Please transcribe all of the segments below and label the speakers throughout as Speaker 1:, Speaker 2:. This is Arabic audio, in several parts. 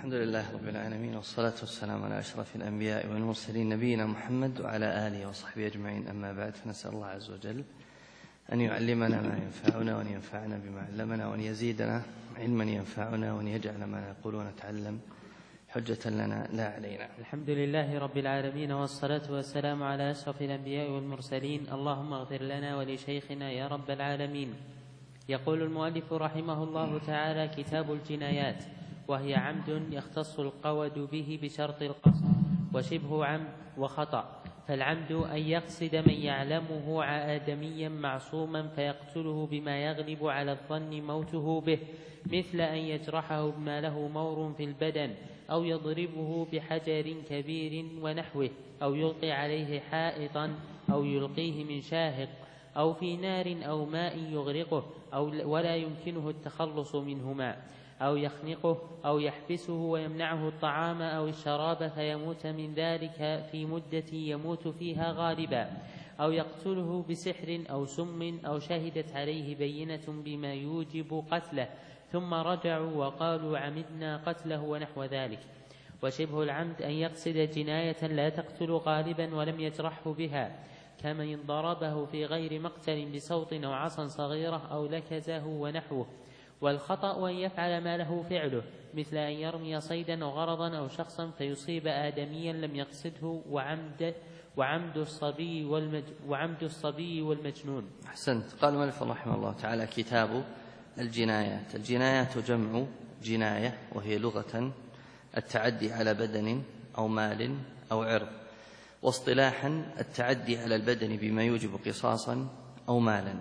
Speaker 1: الحمد لله رب العالمين، والصلاة والسلام على أشرف الأنبياء والمرسلين نبينا محمد وعلى آله وصحبه أجمعين. أما بعد، فنسأل الله عز وجل أن يعلمنا ما ينفعنا وأن ينفعنا بما علمنا وأن يزيدنا علما ينفعنا وأن يجعل ما نقول ونتعلم حجة لنا لا علينا.
Speaker 2: الحمد لله رب العالمين، والصلاة والسلام على أشرف الأنبياء والمرسلين. اللهم اغفر لنا ولشيخنا يا رب العالمين. يقول المؤلف رحمه الله تعالى: كتاب الجنايات، وهي عمد يختص القود به بشرط القصد، وشبه عمد وخطأ. فالعمد أن يقصد من يعلمه آدميا معصوما فيقتله بما يغلب على الظن موته به، مثل أن يجرحه بما له مور في البدن، أو يضربه بحجر كبير ونحوه، أو يلقي عليه حائطا، أو يلقيه من شاهق، أو في نار أو ماء يغرقه ولا يمكنه التخلص منهما، أو يخنقه، أو يحبسه ويمنعه الطعام أو الشراب فيموت من ذلك في مدة يموت فيها غالبا، أو يقتله بسحر أو سم، أو شهدت عليه بينة بما يوجب قتله ثم رجعوا وقالوا عمدنا قتله ونحو ذلك. وشبه العمد أن يقصد جناية لا تقتل غالبا ولم يجرحه بها، كمن ضربه في غير مقتل بصوت أو عصا صغيرة أو لكزه ونحوه. والخطأ أن يفعل ما له فعله، مثل أن يرمي صيدا أو غرضا أو شخصا فيصيب آدميا لم يقصده، وعمد الصبي والمجنون.
Speaker 1: أحسنت. قال المؤلف رحمه الله تعالى: كتاب الجنايات. الجنايات جمع جناية، وهي لغة التعدي على بدن أو مال أو عرض، واصطلاحا التعدي على البدن بما يوجب قصاصا أو مالا.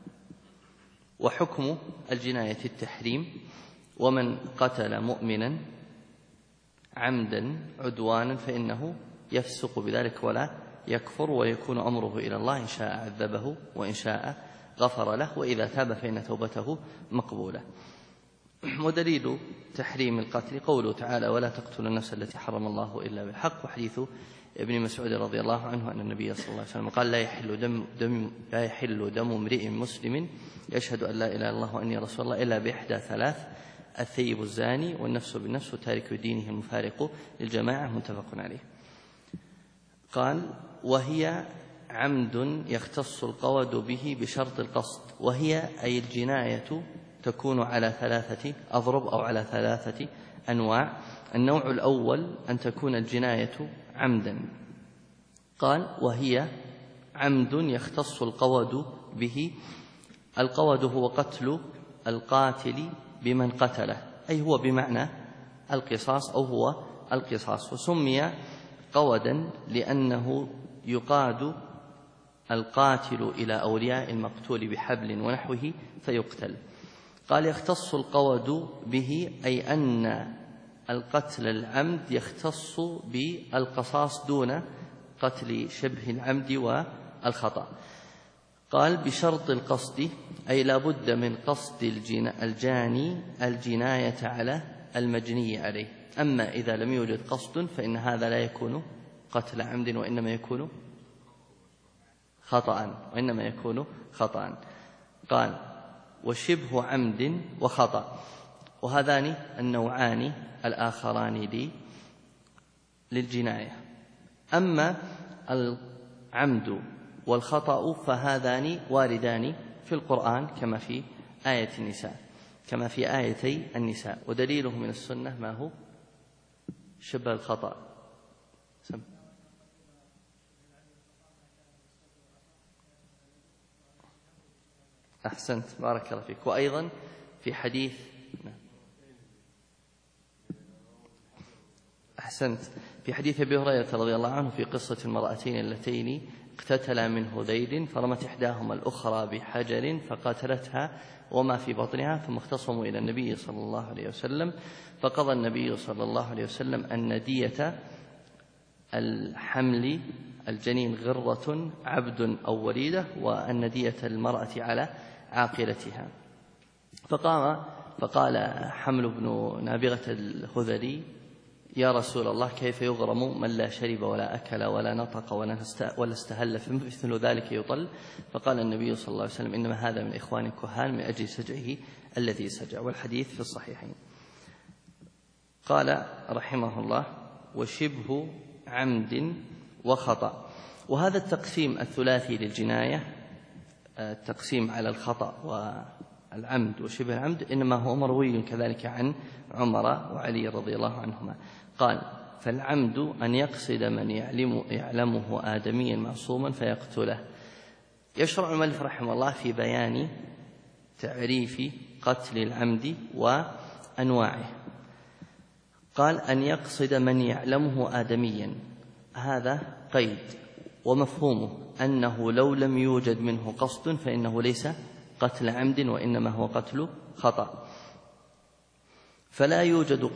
Speaker 1: وحكم الجناية التحريم، ومن قتل مؤمنا عمدا عدوانا فإنه يفسق بذلك ولا يكفر، ويكون أمره إلى الله، إن شاء عذبه وإن شاء غفر له، وإذا تاب فإن توبته مقبولة. ودليل تحريم القتل قوله تعالى: ولا تقتلوا النفس التي حرم الله إلا بالحق. وحديث ابن مسعود رضي الله عنه أن النبي صلى الله عليه وسلم قال: لا يحل دم امرئ مسلم يشهد أن لا إله إلا الله وأني رسول الله إلا بإحدى ثلاث: الثيب الزاني، والنفس بالنفس، وتارك دينه المفارق للجماعة. متفق عليه. قال: وهي عمد يختص القود به بشرط القصد. وهي أي الجناية تكون على 3 أضرب أو على 3 أنواع. النوع الأول أن تكون الجناية عمدا. قال: وهي عمد يختص القود به. القود هو قتل القاتل بمن قتله، أي هو بمعنى القصاص أو هو القصاص. وسمي قودا لأنه يقاد القاتل إلى أولياء المقتول بحبل ونحوه فيقتل. قال: يختص القود به، أي أن القتل العمد يختص بالقصاص دون قتل شبه العمد والخطأ. قال: بشرط القصد، أي لا بد من قصد الجاني الجناية على المجني عليه. أما إذا لم يوجد قصد فإن هذا لا يكون قتل عمد، وإنما يكون خطأ. قال: وشبه عمد وخطأ. وهذان النوعان الآخران للجناية. أما العمد والخطأ فهذان واردان في القرآن كما في آيتي النساء. ودليله من السنة ما هو؟ شبه الخطأ. أحسنت، بارك الله فيك. وأيضا في حديث أبي هريرة رضي الله عنه في قصة المرأتين اللتين اقتتلا من هذيل، فرمت إحداهما الأخرى بحجر فقاتلتها وما في بطنها، ثم اختصموا إلى النبي صلى الله عليه وسلم، فقضى النبي صلى الله عليه وسلم أن دية الحمل الجنين غرة عبد أو وليدة، وأن دية المرأة على عاقلتها. فقال حمل بن نابغة الهذلي: يا رسول الله، كيف يغرم من لا شرب ولا أكل ولا نطق ولا استهل فمثل ذلك يطل؟ فقال النبي صلى الله عليه وسلم: إنما هذا من إخوان الكهان من أجل سجعه الذي سجع. والحديث في الصحيحين. قال رحمه الله: وشبه عمد وخطأ. وهذا التقسيم الثلاثي للجناية، التقسيم على الخطأ والعمد وشبه العمد، إنما هو مروي كذلك عن عمر وعلي رضي الله عنهما. قال: فالعمد أن يقصد من يعلمه آدميا معصوما فيقتله. يشرع المؤلف رحمه الله في بيان تعريف قتل العمد وأنواعه. قال: أن يقصد من يعلمه آدميا، هذا قيد، ومفهومه أنه لو لم يوجد منه قصد فإنه ليس قتل عمد وإنما هو قتل خطأ. فلا يوجد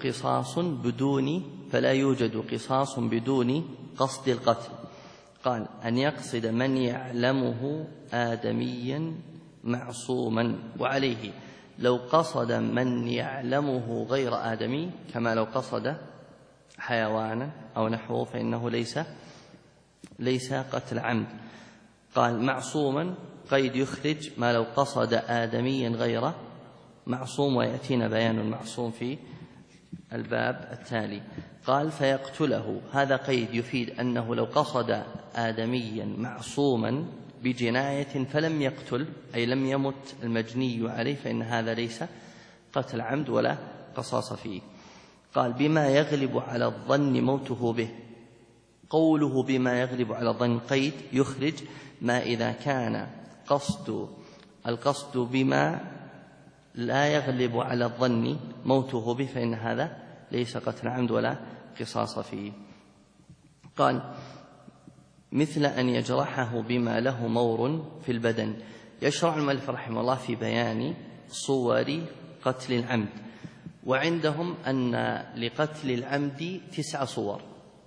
Speaker 1: قصاص بدون قصد القتل. قال: أن يقصد من يعلمه آدميا معصوما. وعليه لو قصد من يعلمه غير آدمي، كما لو قصد حيوانا أو نحوه، فإنه ليس قتل عمد. قال: معصوما قيد يخرج ما لو قصد آدميا غير معصوم، ويأتينا بيان المعصوم في الباب التالي. قال: فيقتله، هذا قيد يفيد أنه لو قصد آدميا معصوما بجناية فلم يقتل، أي لم يمت المجني عليه، فإن هذا ليس قتل عمد ولا قصاص فيه. قال: بما يغلب على الظن موته به. قوله بما يغلب على الظن قيد يخرج ما إذا كان القصد بما لا يغلب على الظن موته به، فإن هذا ليس قتل عمد ولا قصاص فيه. قال: مثل أن يجرحه بما له مور في البدن. يشرع المؤلف رحمه الله في بيان صور قتل العمد. وعندهم أن لقتل العمد 9 صور.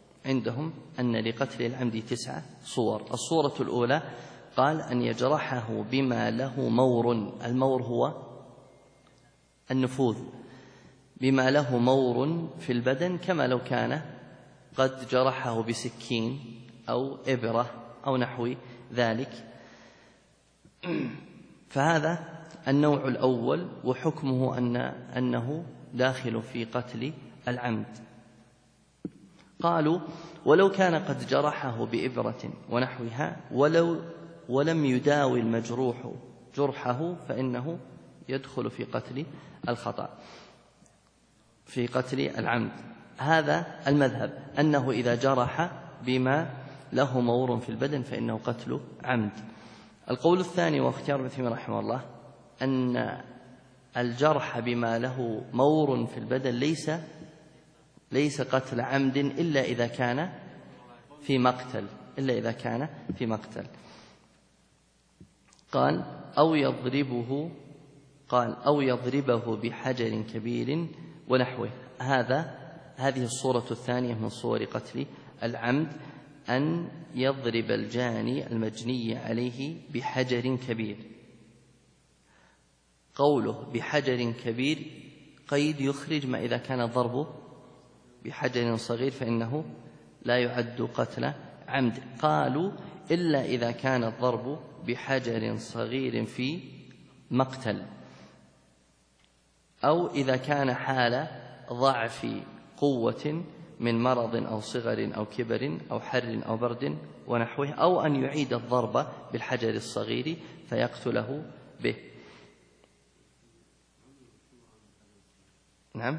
Speaker 1: صور. الصورة الأولى قال: أن يجرحه بما له مور. المور هو النفوذ. بما له مور في البدن، كما لو كان قد جرحه بسكين أو إبرة أو نحو ذلك. فهذا النوع الأول، وحكمه أنه داخل في قتل العمد. قالوا: ولو كان قد جرحه بإبرة ونحوها ولم يداوي المجروح جرحه، فإنه يدخل في قتل الخطأ، في قتل العمد. هذا المذهب، أنه إذا جرح بما له مور في البدن فإنه قتل عمد. القول الثاني واختيار ابن تيمية رحمه الله أن الجرح بما له مور في البدن ليس قتل عمد إلا إذا كان في مقتل. قال: أو يضربه بحجر كبير ونحوه. هذه الصورة الثانية من صور قتل العمد، أن يضرب الجاني المجني عليه بحجر كبير. قوله بحجر كبير قيد يخرج ما إذا كان الضرب بحجر صغير، فإنه لا يعد قتل عمد. قالوا: إلا إذا كان الضرب بحجر صغير في مقتل، أو إذا كان حال ضعف قوة من مرض أو صغر أو كبر أو حر أو برد ونحوه، أو أن يعيد الضرب بالحجر الصغير فيقتله به. نعم،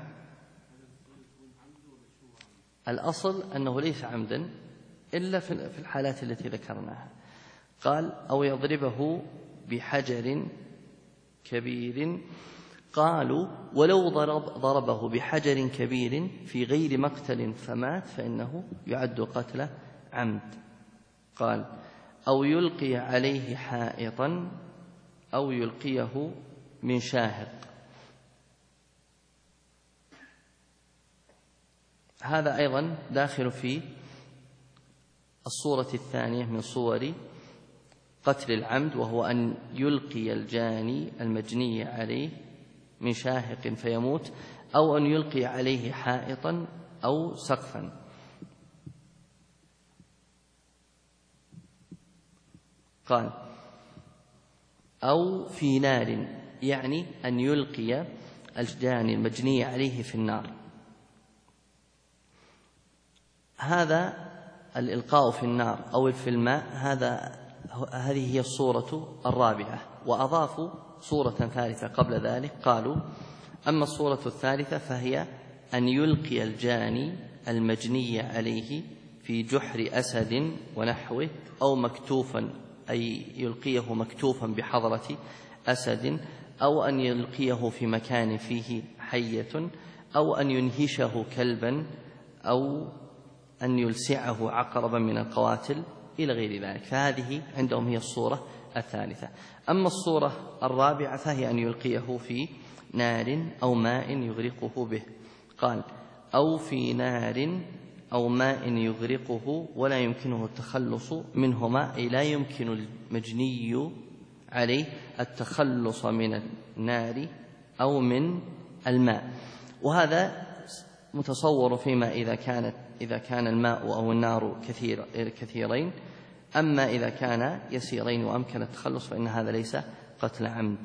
Speaker 1: الأصل أنه ليس عمدا إلا في الحالات التي ذكرناها. قال: أو يضربه بحجر كبير. قالوا: ولو ضربه بحجر كبير في غير مقتل فمات فإنه يعد قتل عمد. قال: أو يلقي عليه حائطا أو يلقيه من شاهق. هذا أيضا داخل في الصورة الثانية من صور قتل العمد، وهو أن يلقي الجاني المجني عليه من شاهق فيموت، أو أن يلقي عليه حائطا أو سقفا. قال: أو في نار، يعني أن يلقي الجاني المجني عليه في النار. هذا الإلقاء في النار أو في الماء هذه هي الصورة الرابعة. وأضافوا صورة ثالثة قبل ذلك، قالوا: أما الصورة الثالثة فهي أن يلقي الجاني المجني عليه في جحر أسد ونحوه، أو مكتوفا، أي يلقيه مكتوفا بحضرة أسد، أو أن يلقيه في مكان فيه حية، أو أن ينهشه كلبا، أو أن يلسعه عقربا من القواتل إلى غير ذلك. فهذه عندهم هي الصورة الثالثة. أما الصورة الرابعة فهي أن يلقيه في نار أو ماء يغرقه به. قال: أو في نار أو ماء يغرقه ولا يمكنه التخلص منهما، أي لا يمكن المجني عليه التخلص من النار أو من الماء. وهذا متصور فيما إذا كان الماء أو النار كثيرين. أما إذا كان يسيرين وأمكن التخلص فإن هذا ليس قتل عمد.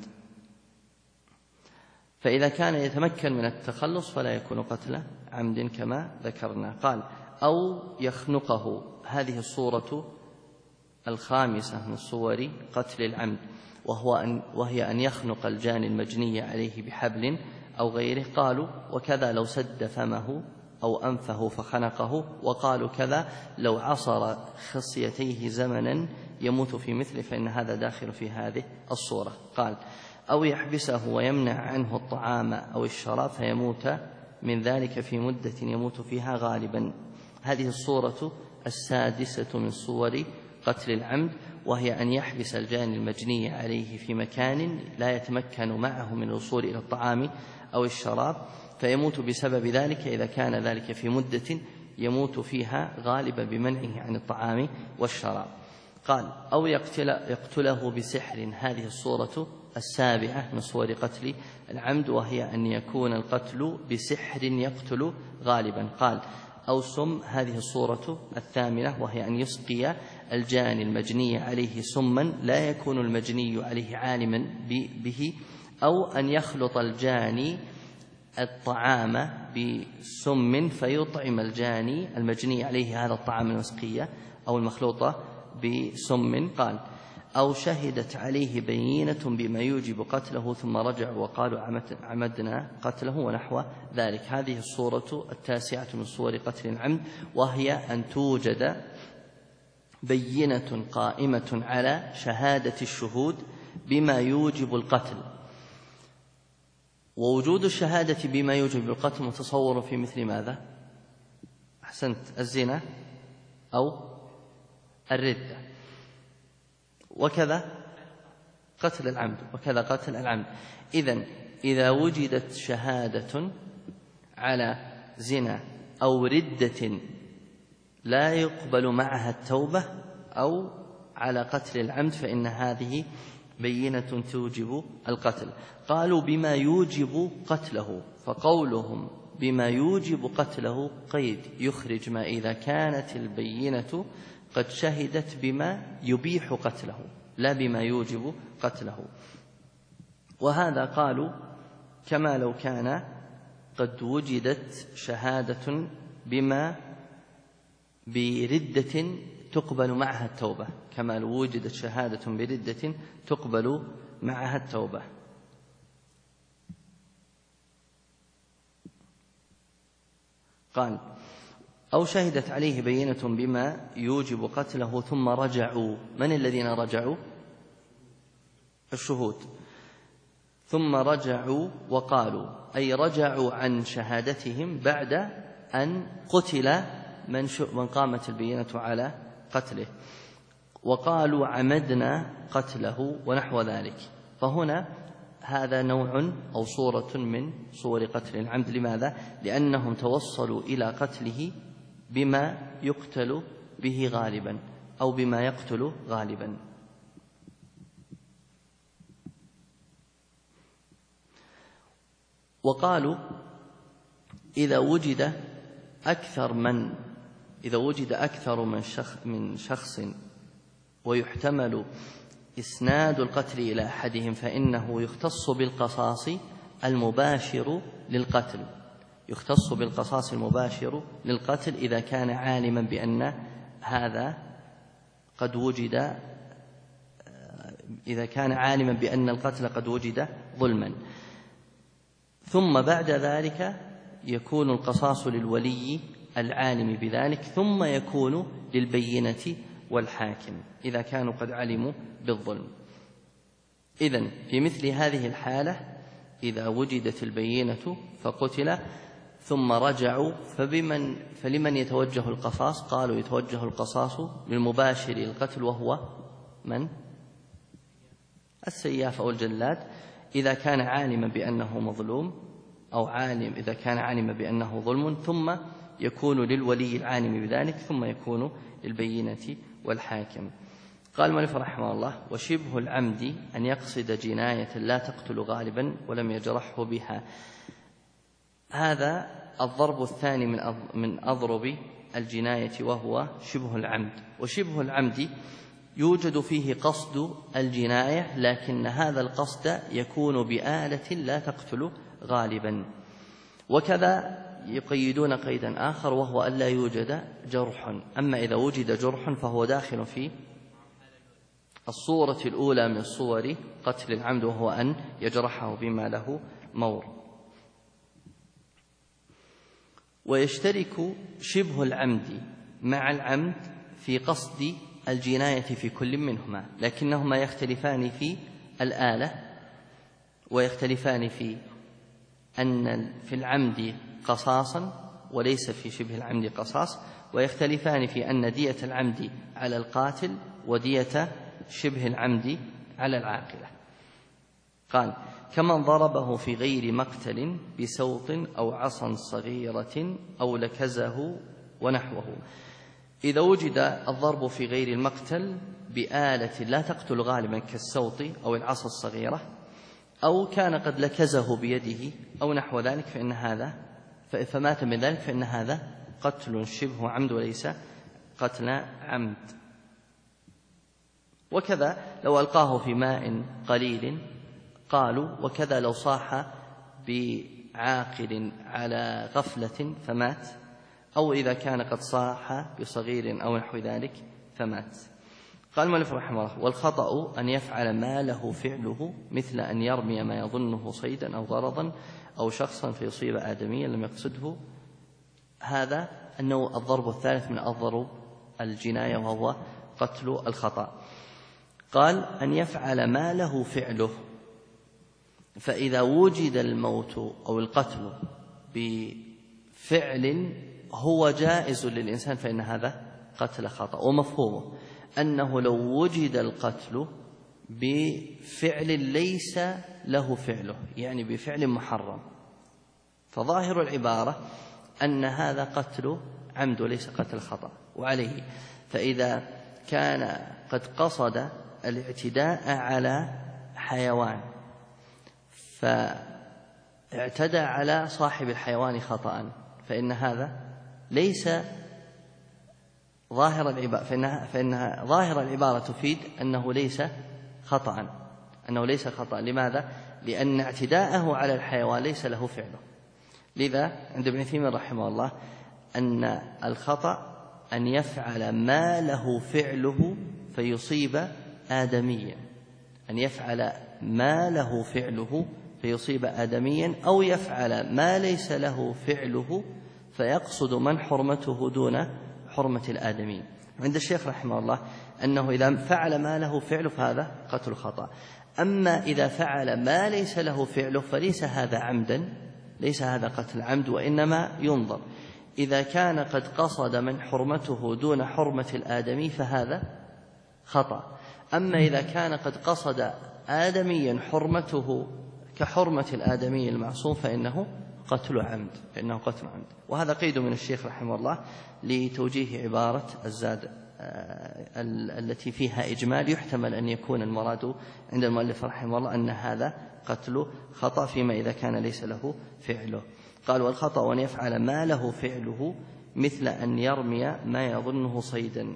Speaker 1: فإذا كان يتمكن من التخلص فلا يكون قتل عمد كما ذكرنا. قال: أو يخنقه. هذه الصورة الخامسة من صور قتل العمد، وهي أن يخنق الجاني المجني عليه بحبل أو غيره. قالوا: وكذا لو سد فمه أو أنفه فخنقه. وقالوا: كذا لو عصر خصيتيه زمنا يموت في مثله، فإن هذا داخل في هذه الصورة. قال: أو يحبسه ويمنع عنه الطعام أو الشراب فيموت من ذلك في مدة يموت فيها غالبا. هذه الصورة السادسة من صور قتل العمد، وهي أن يحبس الجاني المجني عليه في مكان لا يتمكن معه من الوصول إلى الطعام أو الشراب، فيموت بسبب ذلك إذا كان ذلك في مدة يموت فيها غالبا بمنعه عن الطعام والشراب. قال: أو يقتله بسحر. هذه الصورة السابعة من صور قتل العمد، وهي أن يكون القتل بسحر يقتل غالبا. قال: أو سم. هذه الصورة الثامنة، وهي أن يسقي الجاني المجني عليه سما لا يكون المجني عليه عالما به، أو أن يخلط الجاني الطعام بسم فيطعم الجاني المجني عليه هذا الطعام المسقية أو المخلوطة بسم. قال: أو شهدت عليه بينة بما يوجب قتله ثم رجعوا وقالوا عمدنا قتله ونحو ذلك. هذه الصورة التاسعة من صور قتل العمد، وهي أن توجد بينة قائمة على شهادة الشهود بما يوجب القتل. ووجود الشهادة بما يوجب القتل متصور في مثل ماذا؟ أحسنت، الزنا أو الردة، وكذا قتل العمد. إذا وجدت شهادة على زنا أو ردة لا يقبل معها التوبة أو على قتل العمد فإن هذه بينة توجب القتل. قالوا بما يوجب قتله، فقولهم بما يوجب قتله قيد يخرج ما إذا كانت البينة قد شهدت بما يبيح قتله لا بما يوجب قتله. وهذا قالوا كما لو كان قد وجدت شهادة بما بردة تقبل معها التوبة، كما لو وجدت شهادة بردة تقبل معها التوبة. قال: أو شهدت عليه بينة بما يوجب قتله ثم رجعوا. من الذين رجعوا؟ الشهود. ثم رجعوا وقالوا، أي رجعوا عن شهادتهم بعد أن قتل من قامت البينة على قتله، وقالوا عمدنا قتله ونحو ذلك. فهنا هذا نوع أو صورة من صور قتل العمد. لماذا؟ لأنهم توصلوا إلى قتله بما يقتل به غالبا أو بما يقتل غالبا. وقالوا إذا وجد أكثر من شخص ويحتمل إسناد القتل إلى أحدهم فإنه يختص بالقصاص المباشر للقتل. يختص بالقصاص المباشر للقتل إذا كان عالما بأن هذا قد وجد، إذا كان عالما بأن القتل قد وجد ظلما. ثم بعد ذلك يكون القصاص للولي العالم بذلك، ثم يكون للبينة والحاكم إذا كانوا قد علموا بالظلم. إذن في مثل هذه الحالة إذا وجدت البينة فقتل ثم رجعوا فلمن يتوجه القصاص؟ قالوا يتوجه القصاص للمباشر للقتل وهو من؟ السياف أو الجلاد إذا كان عالما بأنه مظلوم، أو إذا كان عالما بأنه ظلم، ثم يكون للولي العالم بذلك، ثم يكون للبينة والحاكم. قال المؤلف رحمه الله: وشبه العمد أن يقصد جناية لا تقتل غالبا ولم يجرحه بها. هذا الضرب الثاني من أضرب الجناية وهو شبه العمد. وشبه العمد يوجد فيه قصد الجناية، لكن هذا القصد يكون بآلة لا تقتل غالبا. وكذا يقيدون قيدا آخر وهو أن لا يوجد جرح. أما إذا وجد جرح فهو داخل في الصورة الأولى من صور قتل العمد، وهو أن يجرحه بما له مور. ويشترك شبه العمد مع العمد في قصد الجناية في كل منهما، لكنهما يختلفان في الآلة، ويختلفان في أن في العمد قصاصا وليس في شبه العمد قصاص، ويختلفان في أن دية العمد على القاتل ودية شبه العمد على العاقلة. قال: كمن ضربه في غير مقتل بسوط أو عصا صغيرة أو لكزه ونحوه. إذا وجد الضرب في غير المقتل بآلة لا تقتل غالبا كالسوط أو العصا الصغيرة، أو كان قد لكزه بيده أو نحو ذلك، فمات من ذلك فإن هذا قتل شبه عمد وليس قتل عمد. وكذا لو ألقاه في ماء قليل قالوا، وكذا لو صاح بعاقل على غفلة فمات، أو إذا كان قد صاح بصغير أو نحو ذلك فمات. قال المؤلف رحمه الله: والخطأ أن يفعل ما له فعله، مثل أن يرمي ما يظنه صيدا أو غرضا أو شخصا فيصيب آدميا لم يقصده. هذا أنه الضرب الثالث من أضرب الجناية، وهو قتل الخطأ. قال: أن يفعل ما له فعله، فإذا وجد الموت أو القتل بفعل هو جائز للإنسان فإن هذا قتل خطأ. ومفهومه أنه لو وجد القتل بفعل ليس له فعله، يعني بفعل محرم، فظاهر العبارة أن هذا قتل عمد وليس قتل خطأ. وعليه فإذا كان قد قصد الاعتداء على حيوان فاعتدى على صاحب الحيوان خطأ، فإن هذا ليس ظاهر العبارة، فإنها ظاهر العبارة تفيد أنه ليس خطأ. لماذا؟ لأن اعتداءه على الحيوان ليس له فعله. لذا عند ابن تيمية رحمه الله أن الخطأ أن يفعل ما له فعله فيصيب آدميا، أن يفعل ما له فعله فيصيب آدميا، أو يفعل ما ليس له فعله فيقصد من حرمته دون حرمة الآدمين. عند الشيخ رحمه الله أنه إذا فعل ما له فعله فهذا قتل خطأ. أما إذا فعل ما ليس له فعله فليس هذا عمدا، ليس هذا قتل عمد، وإنما ينظر إذا كان قد قصد من حرمته دون حرمة الآدمي فهذا خطأ. أما إذا كان قد قصد آدميا حرمته كحرمة الآدمي المعصوم فإنه قتل عمد. وهذا قيد من الشيخ رحمه الله لتوجيه عبارة الزاد التي فيها إجمال. يحتمل أن يكون المراد عند المؤلف رحمه الله أن هذا قتل خطأ فيما إذا كان ليس له فعله. قال: والخطأ أن يفعل ما له فعله، مثل أن يرمي ما يظنه صيدا.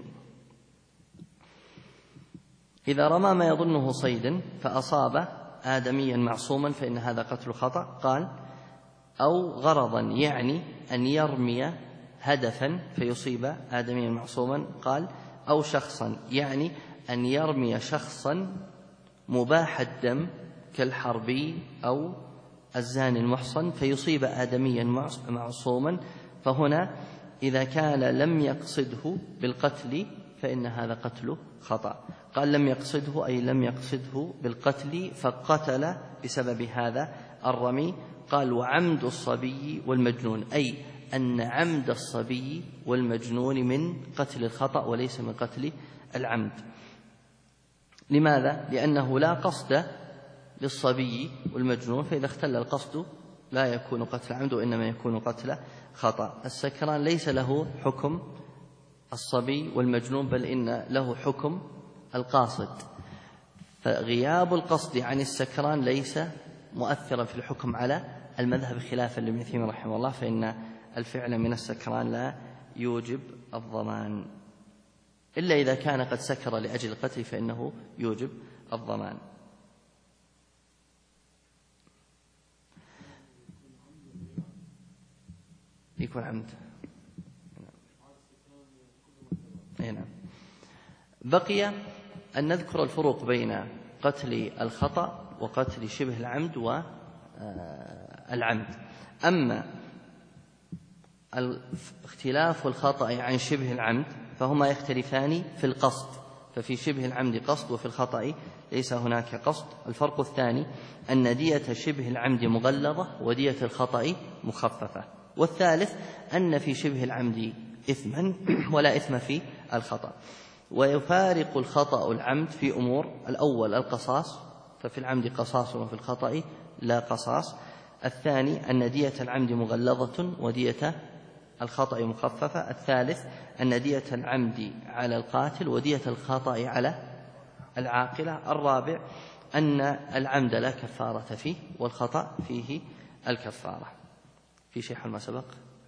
Speaker 1: إذا رمى ما يظنه صيدا فأصاب آدميا معصوما فإن هذا قتل خطأ. قال: أو غرضا يعني أن يرمي هدفا فيصيب آدميا معصوما. قال أو شخصا يعني أن يرمي شخصا مباح الدم كالحربي أو الزاني المحصن فيصيب آدميا معصوما. فهنا إذا كان لم يقصده بالقتل فإن هذا قتل خطأ. قال لم يقصده أي لم يقصده بالقتل فقتل بسبب هذا الرمي. قال وعمد الصبي والمجنون أي أن عمد الصبي والمجنون من قتل الخطأ وليس من قتل العمد. لماذا؟ لأنه لا قصد للصبي والمجنون، فإذا اختل القصد لا يكون قتل عمد وإنما يكون قتل خطأ. السكران ليس له حكم الصبي والمجنون بل إن له حكم القاصد، فغياب القصد عن السكران ليس مؤثرا في الحكم على المذهب خلافا لابن تيمية رحمه الله، فإن الفعل من السكران لا يوجب الضمان إلا إذا كان قد سكر لأجل القتل فإنه يوجب الضمان. يكون عمد. نعم. بقي أن نذكر الفروق بين قتل الخطأ وقتل شبه العمد والعمد. أما الاختلاف الخطأ عن شبه العمد فهما يختلفان في القصد، ففي شبه العمد قصد وفي الخطأ ليس هناك قصد. الفرق الثاني أن دية شبه العمد مغلظة ودية الخطأ مخففة. والثالث أن في شبه العمد إثما ولا إثم في الخطأ. ويفارق الخطأ العمد في أمور: الأول القصاص، ففي العمد قصاص وفي الخطأ لا قصاص. الثاني أن دية العمد مغلظة ودية الخطأ مخففة. الثالث أن دية العمد على القاتل ودية الخطأ على العاقلة. الرابع أن العمد لا كفارة فيه والخطأ فيه الكفارة. في شيء حول ما سبق،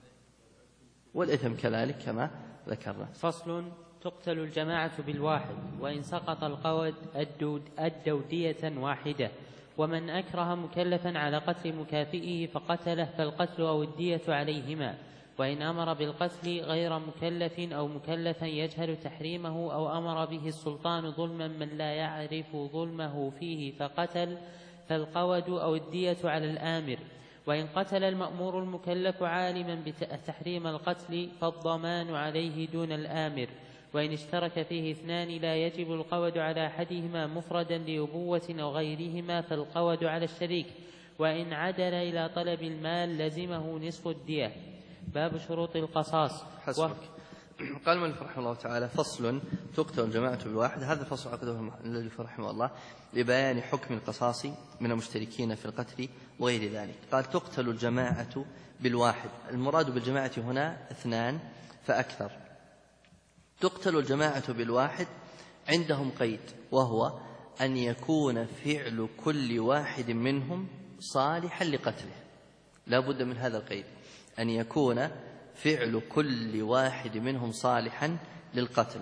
Speaker 1: والإثم كذلك كما ذكرنا.
Speaker 2: فصل: تقتل الجماعة بالواحد، وإن سقط القود أدوا دية واحدة. ومن أكره مكلفا على قتل مكافئه فقتله فالقتل أو الدية عليهما. وإن أمر بالقتل غير مكلف أو مكلفا يجهل تحريمه أو أمر به السلطان ظلما من لا يعرف ظلمه فيه فقتل فالقود أو الدية على الآمر. وإن قتل المأمور المكلف عالما بتحريم القتل فالضمان عليه دون الآمر. وإن اشترك فيه اثنان لا يجب القود على أحدهما مفردا لأبوة أو غيرهما فالقود على الشريك. وإن عدل إلى طلب المال لزمه نصف الدية. باب شروط القصاص.
Speaker 1: قال المؤلف رحمه الله تعالى: فصل: تقتل الجماعة بالواحد. هذا الفصل عقده المؤلف رحمه الله لبيان حكم القصاص من المشتركين في القتل وغير ذلك. قال: تقتل الجماعة بالواحد. المراد بالجماعة هنا اثنان فأكثر. تقتل الجماعة بالواحد عندهم قيد، وهو أن يكون فعل كل واحد منهم صالحا لقتله. لا بد من هذا القيد، أن يكون فعل كل واحد منهم صالحا للقتل.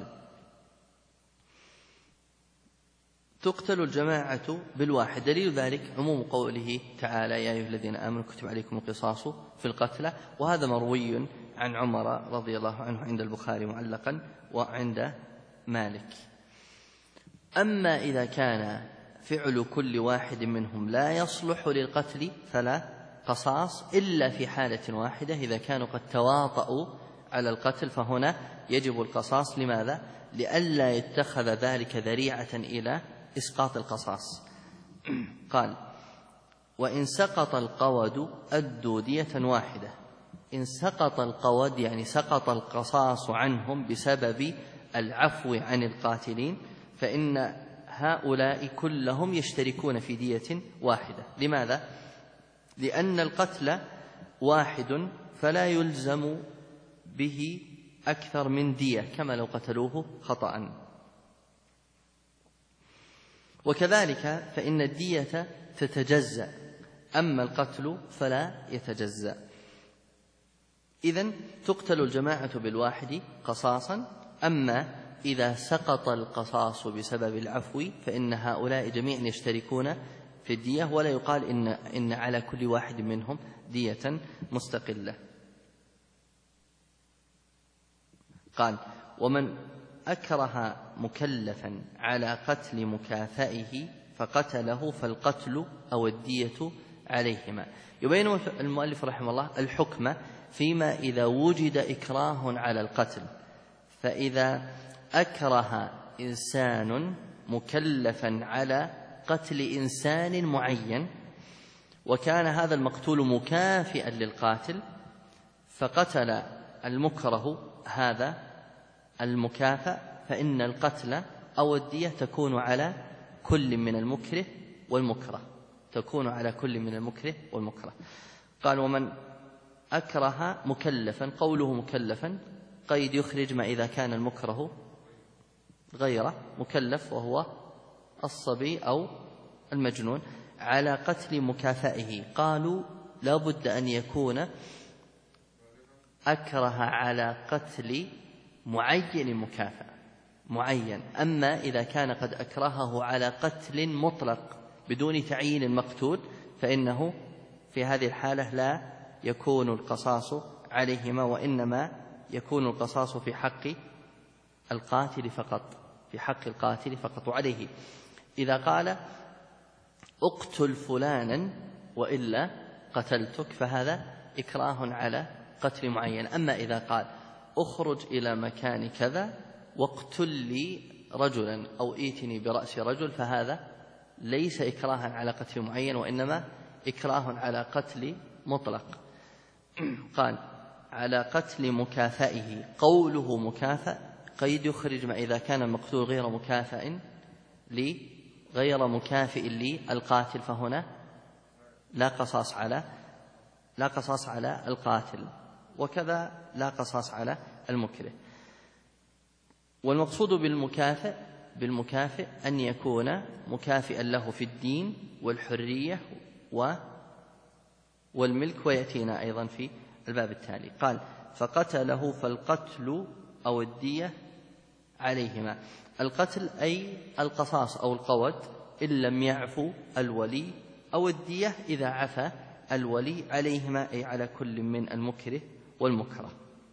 Speaker 1: تقتل الجماعة بالواحد. دليل ذلك عموم قوله تعالى: يا أيها الذين آمنوا كتب عليكم القصاص في القتلى. وهذا مروي عن عمر رضي الله عنه عند البخاري معلقا وعند مالك. أما إذا كان فعل كل واحد منهم لا يصلح للقتل فلا قصاص إلا في حالة واحدة: إذا كانوا قد تواطؤوا على القتل فهنا يجب القصاص. لماذا؟ لئلا يتخذ ذلك ذريعة إلى إسقاط القصاص. قال: وإن سقط القود أدوا دية واحدة. إن سقط القود يعني سقط القصاص عنهم بسبب العفو عن القاتلين، فإن هؤلاء كلهم يشتركون في دية واحدة. لماذا؟ لأن القتل واحد فلا يلزم به أكثر من دية كما لو قتلوه خطأ. وكذلك فإن الدية تتجزأ، أما القتل فلا يتجزأ. إذن تقتل الجماعة بالواحد قصاصا. أما إذا سقط القصاص بسبب العفو فإن هؤلاء جميعا يشتركون في الدية، ولا يقال إن على كل واحد منهم دية مستقلة. قال: ومن أكره مكلفا على قتل مكافئه فقتله فالقتل أو الدية عليهما. يبين المؤلف رحمه الله الحكم فيما إذا وجد إكراه على القتل. فإذا أكره إنسان مكلفا على قتل إنسان معين وكان هذا المقتول مكافئا للقاتل، فقتل المكره هذا المكافأ، فإن القتل أو الدية تكون على كل من المكره والمكره، تكون على كل من المكره والمكره. قال: ومن أكره مكلفا، قوله مكلفا قيد يخرج ما إذا كان المكره غير مكلف وهو الصبي أو المجنون على قتل مكافئه. قالوا لا بد أن يكون أكره على قتل معين مكافأ معين. أما إذا كان قد أكرهه على قتل مطلق بدون تعيين المقتول فإنه في هذه الحالة لا يكون القصاص عليهما، وإنما يكون القصاص في حق القاتل فقط، في حق القاتل فقط. وعليه إذا قال: اقتل فلانا وإلا قتلتك، فهذا إكراه على قتل معين. أما إذا قال: اخرج إلى مكان كذا واقتل لي رجلا أو ائتني برأس رجل، فهذا ليس إكراها على قتل معين، وإنما إكراه على قتل مطلق. قال: على قتل مكافئه. قوله مكافأ قيد يخرج ما إذا كان المقتول غير مكافئ للقاتل، فهنا لا قصاص على القاتل، وكذا لا قصاص على المكره. والمقصود بالمكافئ أن يكون مكافئا له في الدين والحرية والملك، ويأتينا أيضا في الباب التالي. قال: فقتله فالقتل أو الدية عليهما. القتل أي القصاص أو القود إن لم يعفو الولي، أو الدية إذا عفى الولي، عليهما أي على كل من المكره والمكره.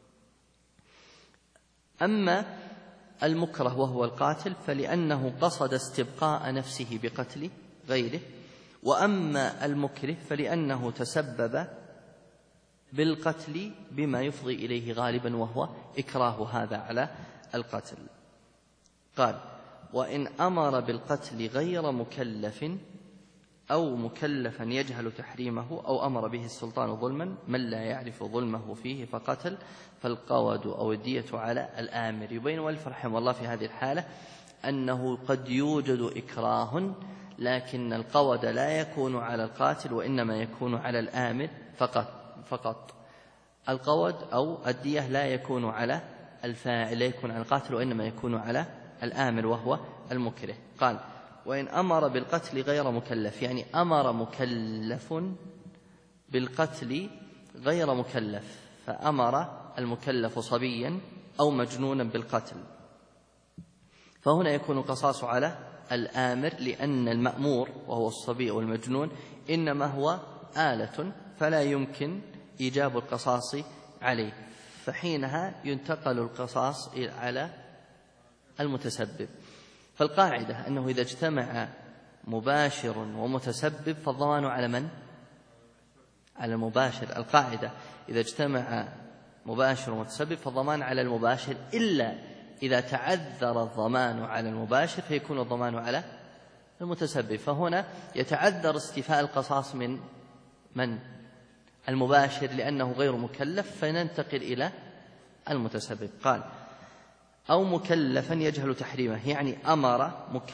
Speaker 1: أما المكره وهو القاتل فلأنه قصد استبقاء نفسه بقتل غيره، وأما المكره فلأنه تسبب بالقتل بما يفضي إليه غالبا وهو إكراه هذا على القتل. قال: وإن أمر بالقتل غير مكلف أو مكلفا يجهل تحريمه أو أمر به السلطان ظلما من لا يعرف ظلمه فيه فقتل، فالقود أو الدية على الآمر. يبين المؤلف رحمه الله في هذه الحالة أنه قد يوجد إكراه، لكن القود لا يكون على القاتل وإنما يكون على الآمر فقط. القود أو الدية لا يكون على الفاعل، لا يكون على القاتل وإنما يكون على الآمر وهو المكره. قال: وإن أمر بالقتل غير مكلف، يعني أمر مكلف بالقتل غير مكلف، فأمر المكلف صبيا أو مجنونا بالقتل، فهنا يكون القصاص على الآمر، لأن المأمور وهو الصبي أو المجنون إنما هو آلة فلا يمكن إيجاب القصاص عليه، فحينها ينتقل القصاص على المتسبب. فالقاعدة أنه إذا اجتمع مباشر ومتسبب فالضمان على من؟ على المباشر. القاعدة إذا اجتمع مباشر ومتسبب فالضمان على المباشر، إلا إذا تعذر الضمان على المباشر فيكون الضمان على المتسبب. فهنا يتعذر استيفاء القصاص من المباشر لأنه غير مكلف، فننتقل إلى المتسبب. قال: أو مكلفا يجهل تحريمه، يعني أمر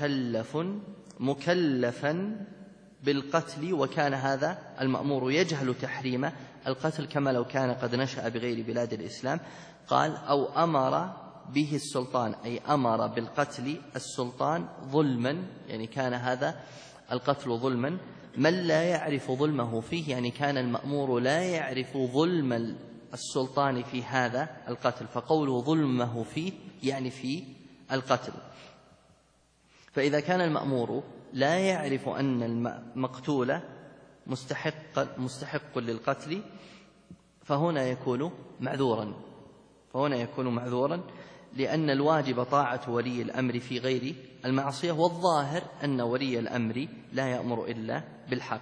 Speaker 1: مكلفا بالقتل وكان هذا المأمور يجهل تحريم القتل كما لو كان قد نشأ بغير بلاد الإسلام. قال: أو أمر به السلطان، أي أمر بالقتل السلطان ظلما، يعني كان هذا القتل ظلما، من لا يعرف ظلمه فيه، يعني كان المأمور لا يعرف ظلم السلطان في هذا القتل، فقوله ظلمه فيه يعني في القتل. فإذا كان المأمور لا يعرف أن المقتول مستحق للقتل فهنا يكون معذورا لأن الواجب طاعة ولي الأمر في غير المعصية، والظاهر أن ولي الأمر لا يأمر إلا بالحق.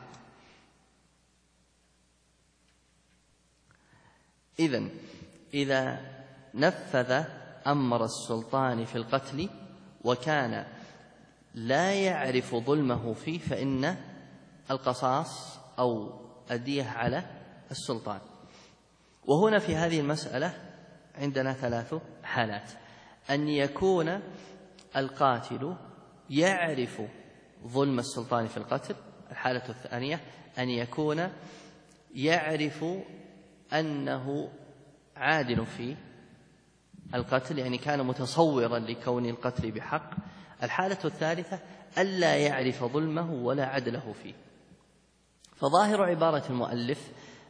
Speaker 1: إذا نفذ أمر السلطان في القتل وكان لا يعرف ظلمه فيه فإن القصاص أو الدية على السلطان. وهنا في هذه المسألة عندنا 3 حالات: أن يكون القاتل يعرف ظلم السلطان في القتل، الحالة الثانية أن يكون يعرف أنه عادل في القتل، يعني كان متصورا لكون القتل بحق، الحالة الثالثة ألا يعرف ظلمه ولا عدله فيه. فظاهر عبارة المؤلف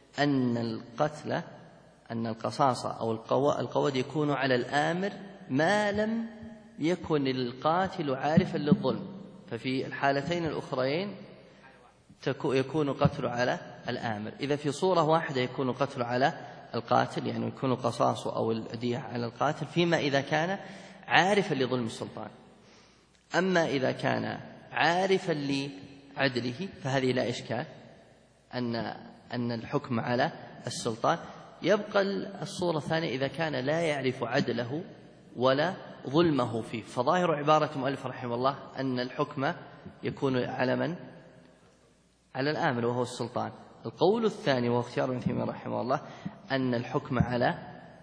Speaker 1: أن القصاص أو القود يكون على الآمر ما لم يكن القاتل عارفا للظلم، ففي الحالتين الأخرين يكون قتل على الآمر. إذا في صورة واحدة يكون قتل على القاتل، يعني يكون قصاص أو الدية على القاتل فيما إذا كان عارفا لظلم السلطان. أما إذا كان عارفا لعدله فهذه لا إشكال أن الحكم على السلطان. يبقى الصورة الثانية إذا كان لا يعرف عدله ولا ظلمه فيه. فظاهر عبارة المؤلف رحمه الله أن الحكم يكون على من؟ على الآمر وهو السلطان. القول الثاني وهو اختيار ابن تيمية رحمه الله أن الحكم على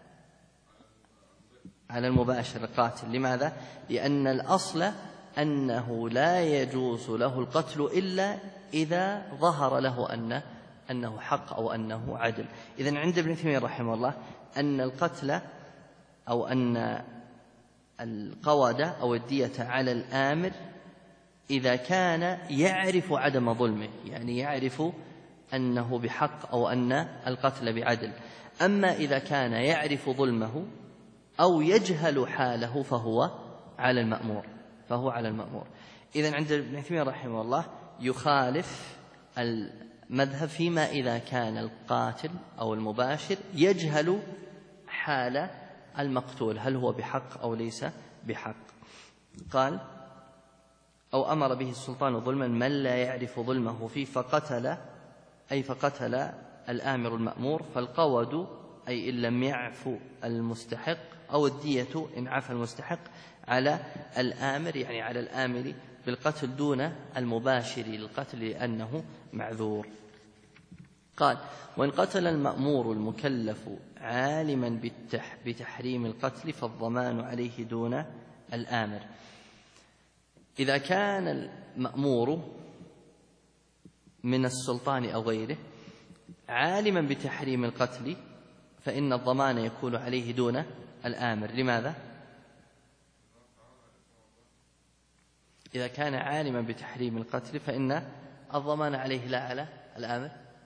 Speaker 1: المباشر القاتل. لماذا؟ لأن الأصل أنه لا يجوز له القتل إلا إذا ظهر له أنه حق أو أنه عدل. إذن عند ابن تيمية رحمه الله أن القتل أو أن القود أو الدية على الآمر إذا كان يعرف عدم ظلمه، يعني يعرف أنه بحق أو أن القتل بعدل. أما إذا كان يعرف ظلمه أو يجهل حاله فهو على المأمور. إذن عند ابن تيمية رحمه الله يخالف المذهب فيما إذا كان القاتل أو المباشر يجهل حال المقتول هل هو بحق أو ليس بحق. قال: أو أمر به السلطان ظلما من لا يعرف ظلمه فيه فقتل الآمر المأمور، فالقود أي إن لم يعف المستحق أو الدية إن عفى المستحق على الآمر، يعني على الآمر بالقتل دون المباشر للقتل لأنه معذور. قال: وإن قتل المأمور المكلف عالما بتحريم القتل فالضمان عليه دون الآمر. إذا كان المأمور من السلطان أو غيره عالما بتحريم القتل فإن الضمان يكون عليه دون الآمر. لماذا؟ إذا كان عالما بتحريم القتل فإن الضمان عليه لا على الآمر.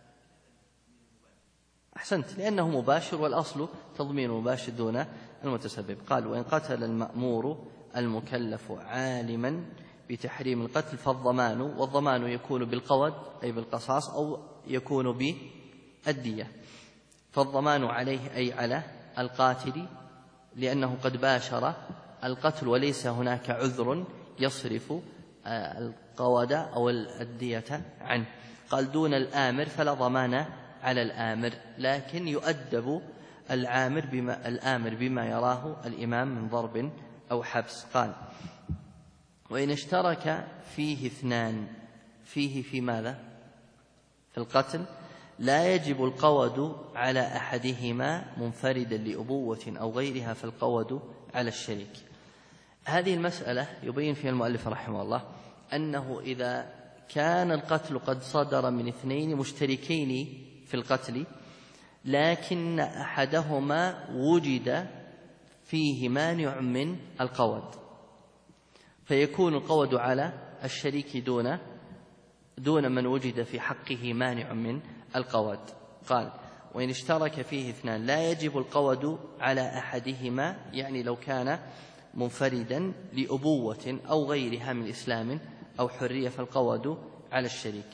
Speaker 1: أحسنت، لأنه مباشر والأصل تضمين مباشر دون المتسبب. قال: وإن قتل المأمور المكلف عالما بتحريم القتل فالضمان، والضمان يكون بالقود أي بالقصاص أو يكون بالدية. فالضمان عليه أي على القاتل لأنه قد باشر القتل وليس هناك عذر يصرف القود أو الدية عنه. قال: دون الآمر فلا ضمان على الآمر، لكن يؤدب الآمر بما يراه الإمام من ضرب أو حبس. قال: وإن اشترك فيه اثنان في ماذا؟ في القتل لا يجب القود على أحدهما منفردا لأبوة أو غيرها فالقود على الشريك. هذه المسألة يبين فيها المؤلف رحمه الله أنه إذا كان القتل قد صدر من اثنين مشتركين في القتل لكن أحدهما وجد فيه مانع من القود فيكون القود على الشريك دون من وجد في حقه مانع من القود. قال: وإن اشترك فيه اثنان لا يجب القود على أحدهما، يعني لو كان منفردا لأبوة أو غيرها من إسلام أو حرية فالقود على الشريك.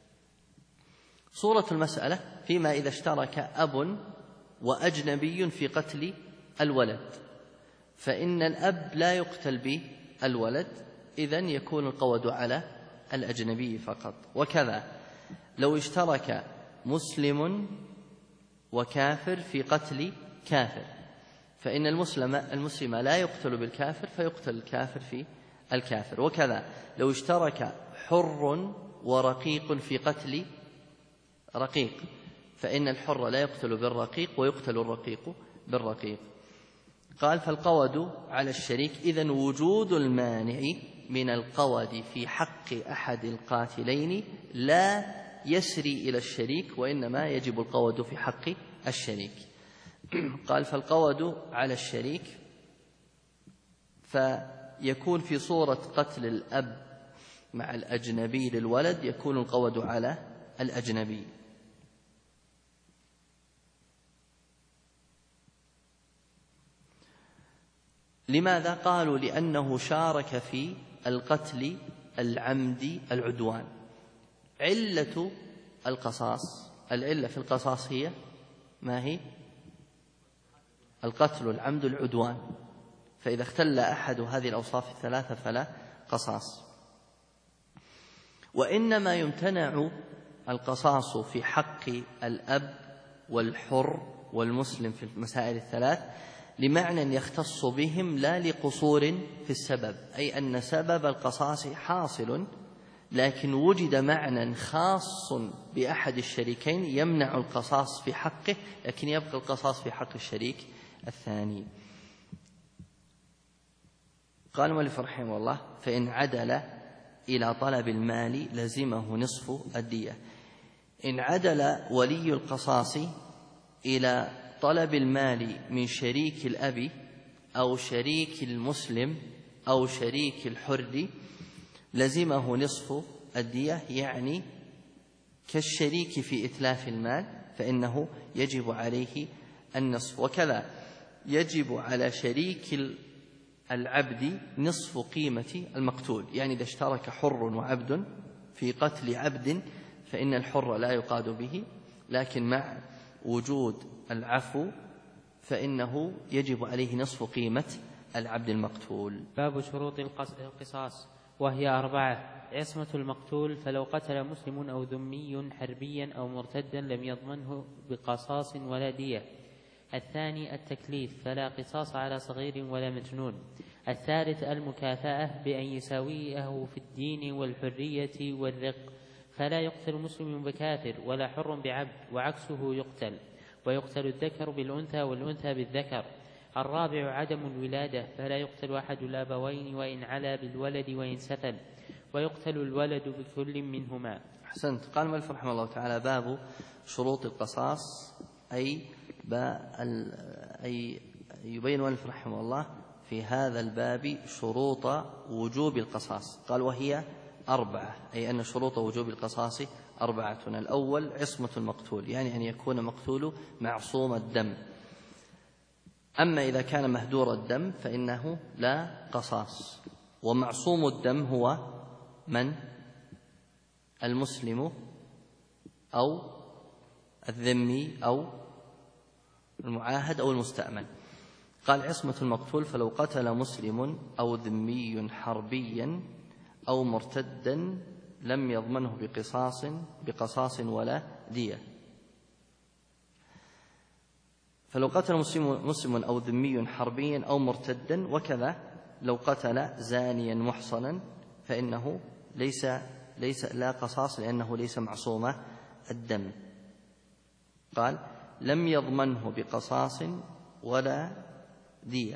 Speaker 1: صورة المسألة فيما إذا اشترك أب وأجنبي في قتل الولد، فإن الأب لا يقتل بالولد، إذن يكون القود على الأجنبي فقط. وكذا لو اشترك مسلم وكافر في قتل كافر، فإن المسلم لا يقتل بالكافر فيقتل الكافر في الكافر. وكذا لو اشترك حر ورقيق في قتل رقيق، فإن الحر لا يقتل بالرقيق ويقتل الرقيق بالرقيق. قال فالقود على الشريك، إذن وجود المانع من القود في حق أحد القاتلين لا يسري إلى الشريك، وإنما يجب القود في حق الشريك. قال فالقود على الشريك، فيكون في صورة قتل الأب مع الأجنبي للولد يكون القود على الأجنبي. لماذا؟ قالوا لأنه شارك في القتل العمد العدوان. علة القصاص، العلة في القصاص هي ما هي؟ القتل العمد العدوان، فإذا اختل أحد هذه الأوصاف الثلاثة فلا قصاص. وإنما يمتنع القصاص في حق الأب والحر والمسلم في المسائل الثلاث لمعنى يختص بهم لا لقصور في السبب، أي أن سبب القصاص حاصل، لكن وجد معنى خاص بأحد الشريكين يمنع القصاص في حقه، لكن يبقى القصاص في حق الشريك الثاني. قال المؤلف رحمه الله فإن عدل إلى طلب المال لزمه نصف الدية. إن عدل ولي القصاص إلى طلب المال من شريك الأب أو شريك المسلم أو شريك الحر لزمه نصف الدية، يعني كالشريك في إتلاف المال فإنه يجب عليه النصف. وكذا يجب على شريك العبد نصف قيمة المقتول، يعني إذا اشترك حر وعبد في قتل عبد فإن الحر لا يقاد به، لكن مع وجود العفو فإنه يجب عليه نصف قيمة العبد المقتول.
Speaker 2: باب شروط القصاص، وهي 4: عصمة المقتول، فلو قتل مسلم أو ذمي حربيا أو مرتدا لم يضمنه بقصاص ولا دية. الثاني التكليف، فلا قصاص على صغير ولا مجنون. الثالث المكافأة، بأن يساويه في الدين والحرية والرق، فلا يقتل مسلم بكافر ولا حر بعبد، وعكسه يقتل، ويقتل الذكر بالأنثى والأنثى بالذكر. الرابع عدم الولادة، فلا يقتل أحد الأبوين وإن علا بالولد وإن سفل، ويقتل الولد بكل منهما.
Speaker 1: أحسنت. قال المؤلف رحمه الله تعالى باب شروط القصاص، أي يبين المؤلف رحمه الله في هذا الباب شروط وجوب القصاص. قال وهي 4، أي أن شروط وجوب القصاص 4. الأول عصمة المقتول، يعني أن يكون مقتول معصوم الدم. أما إذا كان مهدور الدم فإنه لا قصاص. ومعصوم الدم هو من؟ المسلم أو الذمي أو المعاهد أو المستأمن. قال عصمة المقتول فلو قتل مسلم أو ذمي حربيا أو مرتدا لم يضمنه بقصاص ولا دية. فلو قتل مسلم أو ذمي حربيا أو مرتدا. وكذا لو قتل زانيا محصنا فإنه ليس لا قصاص، لأنه ليس معصوم الدم. قال لم يضمنه بقصاص ولا دية.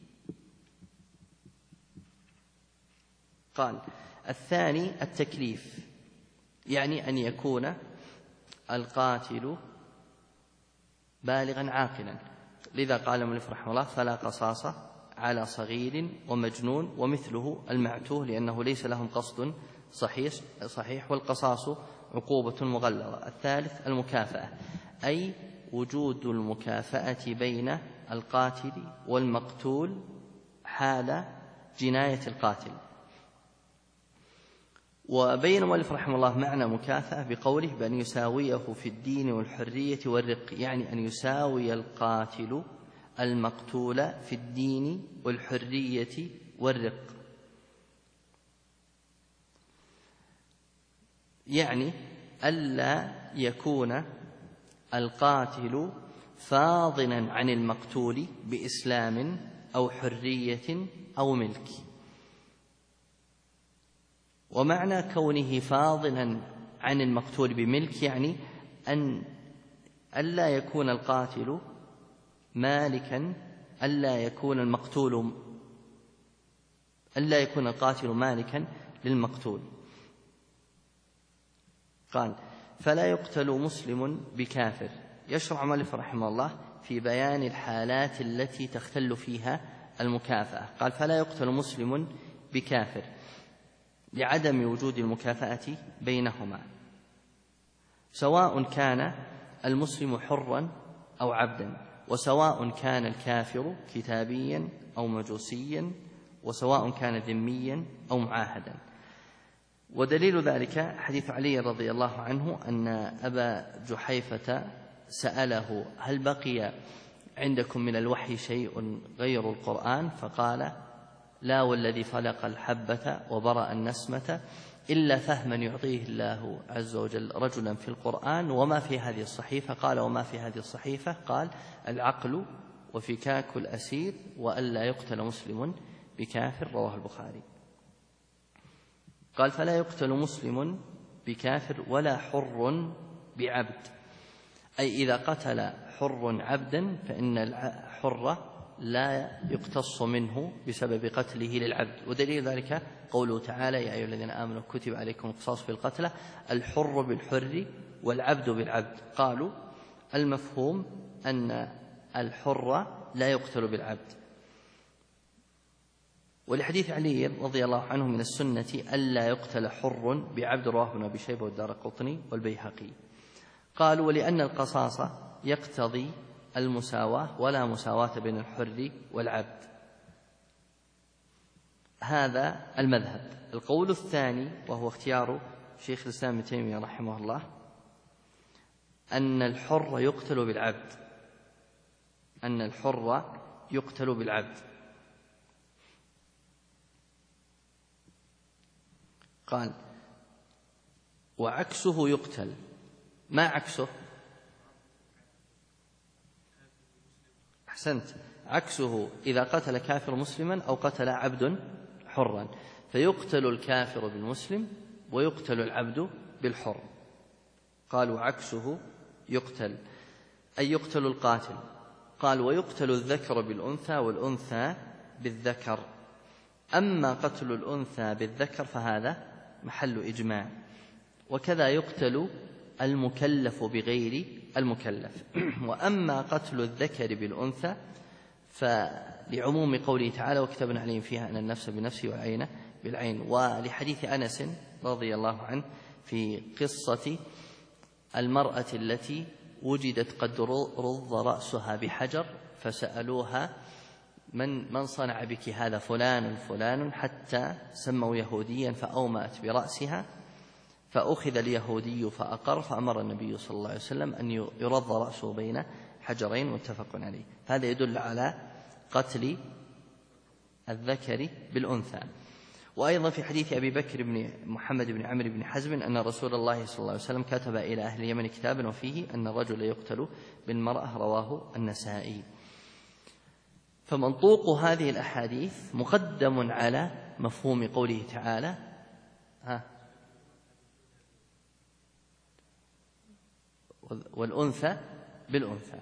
Speaker 1: قال الثاني التكليف، يعني أن يكون القاتل بالغا عاقلا. لذا قال المؤلف رحمه الله فلا قصاص على صغير ومجنون ومثله المعتوه، لأنه ليس لهم قصد صحيح، والقصاص عقوبة مغلظة. الثالث المكافأة، أي وجود المكافأة بين القاتل والمقتول حال جناية القاتل. وبين المؤلف رحمه الله معنى مكافأة بقوله بأن يساويه في الدين والحرية والرق، يعني أن يساوي القاتل المقتول في الدين والحرية والرق، يعني ألا يكون القاتل فاضلا عن المقتول بإسلام أو حرية أو ملك. ومعنى كونه فاضلا عن المقتول بملك يعني أن ألا يكون القاتل مالكا، ألا يكون القاتل مالكا للمقتول. قال فلا يقتل مسلم بكافر. يشرع مؤلف رحمه الله في بيان الحالات التي تختل فيها المكافأة. قال فلا يقتل مسلم بكافر لعدم وجود المكافأة بينهما، سواء كان المسلم حرا أو عبدا، وسواء كان الكافر كتابيا أو مجوسيا، وسواء كان ذميا أو معاهدا. ودليل ذلك حديث علي رضي الله عنه أن أبا جحيفة سأله هل بقي عندكم من الوحي شيء غير القرآن؟ فقال لا والذي فلق الحبة وبرأ النسمة إلا فهما يعطيه الله عز وجل رجلا في القرآن وما في هذه الصحيفة. قال وما في هذه الصحيفة؟ قال العقل وفكاك الأسير وألا يقتل مسلم بكافر، رواه البخاري. قال فلا يقتل مسلم بكافر ولا حر بعبد، أي إذا قتل حر عبدا فإن الحر لا يقتص منه بسبب قتله للعبد. ودليل ذلك قوله تعالى يا أيها الذين آمنوا كتب عليكم القصاص في القتلى الحر بالحر والعبد بالعبد. قالوا المفهوم أن الحر لا يقتل بالعبد. ولحديث علي رضي الله عنه من السنة ألا يقتل حر بعبد، رواه ابن أبي شيبة والدارقطني والبيهقي. قالوا ولأن القصاص يقتضي المساواة ولا مساواة بين الحر والعبد. هذا المذهب. القول الثاني وهو اختيار شيخ الإسلام ابن تيمية رحمه الله أن الحر يقتل بالعبد، أن الحر يقتل بالعبد. قال وعكسه يقتل. ما عكسه؟ أحسنت، عكسه إذا قتل كافر مسلما أو قتل عبد حرا، فيقتل الكافر بالمسلم ويقتل العبد بالحر. قالوا عكسه يقتل أي يقتل القاتل. قال ويقتل الذكر بالأنثى والأنثى بالذكر. أما قتل الأنثى بالذكر فهذا محل إجماع. وكذا يقتل المكلف بغير المكلف. وأما قتل الذكر بالأنثى فلعموم قوله تعالى وكتبنا عليهم فيها أن النفس بالنفس والعين بالعين. ولحديث أنس رضي الله عنه في قصة المرأة التي وجدت قد رض رأسها بحجر فسألوها من صنع بك هذا؟ فلان فلان، حتى سموا يهوديا فأومأت برأسها فأخذ اليهودي فأقر، فأمر النبي صلى الله عليه وسلم أن يرض رأسه بين حجرين، متفق عليه. هذا يدل على قتل الذكر بالأنثى. وأيضا في حديث أبي بكر بن محمد بن عمرو بن حزم أن رسول الله صلى الله عليه وسلم كتب إلى أهل اليمن كتابا وفيه أن الرجل يقتل بالمرأة، رواه النسائي. فمنطوق هذه الأحاديث مقدم على مفهوم قوله تعالى والأنثى بالأنثى.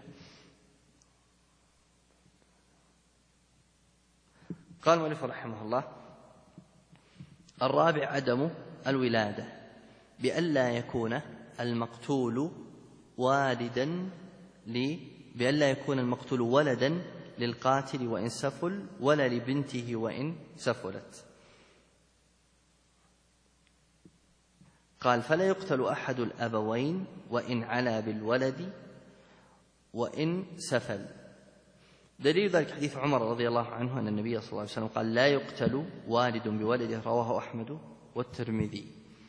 Speaker 1: قال المؤلف رحمه الله الرابع عدم الولادة، بألا يكون المقتول ولدا للقاتل وإن سفل ولا لبنته وإن سفلت. قال فلا يقتل أحد الأبوين وإن علا بالولد وإن سفل. دليل ذلك حديث عمر رضي الله عنه أن النبي صلى الله عليه وسلم قال لا يقتل والد بولده، رواه أحمد والترمذي.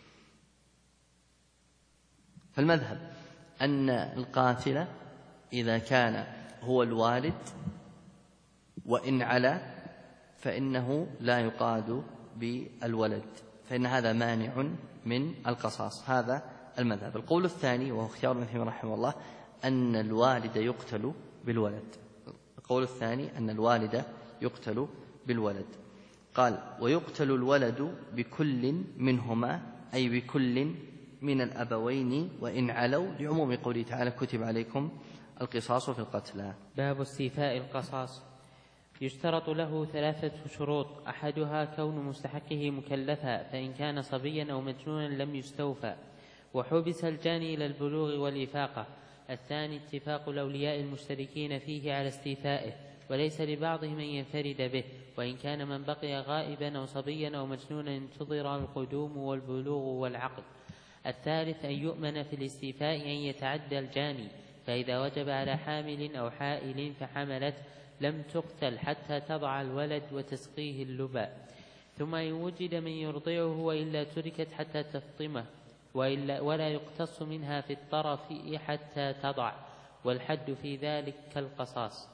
Speaker 1: فالمذهب أن القاتل إذا كان هو الوالد وإن علا فإنه لا يقاد بالولد، فإن هذا مانع من القصاص. هذا المذهب. القول الثاني وهو اختيار ابن تيمية رحمه الله أن الوالد يقتل بالولد. القول الثاني أن الوالد يقتل بالولد. قال: ويقتل الولد بكل منهما، أي بكل من الأبوين وإن علوا، لعموم قوله تعالى: كتب عليكم القصاص في القتلى.
Speaker 2: باب استيفاء القصاص. يشترط له 3 شروط: أحدها كون مستحقه مكلفا، فإن كان صبيا أو مجنونا لم يستوفى، وحبس الجاني إلى البلوغ والإفاقة. الثاني اتفاق الأولياء المشتركين فيه على استيفائه، وليس لبعضهم أن ينفرد به، وإن كان من بقي غائبا أو صبيا أو مجنونا انتظر القدوم والبلوغ والعقد. الثالث أن يؤمن في الاستيفاء أن يتعدى الجاني، فإذا وجب على حامل أو حائل فحملت لم تقتل حتى تضع الولد وتسقيه اللبا، ثم إن وجد من يرضعه وإلا تركت حتى تفطمه، ولا يقتص منها في الطرف حتى تضع، والحد في ذلك كالقصاص.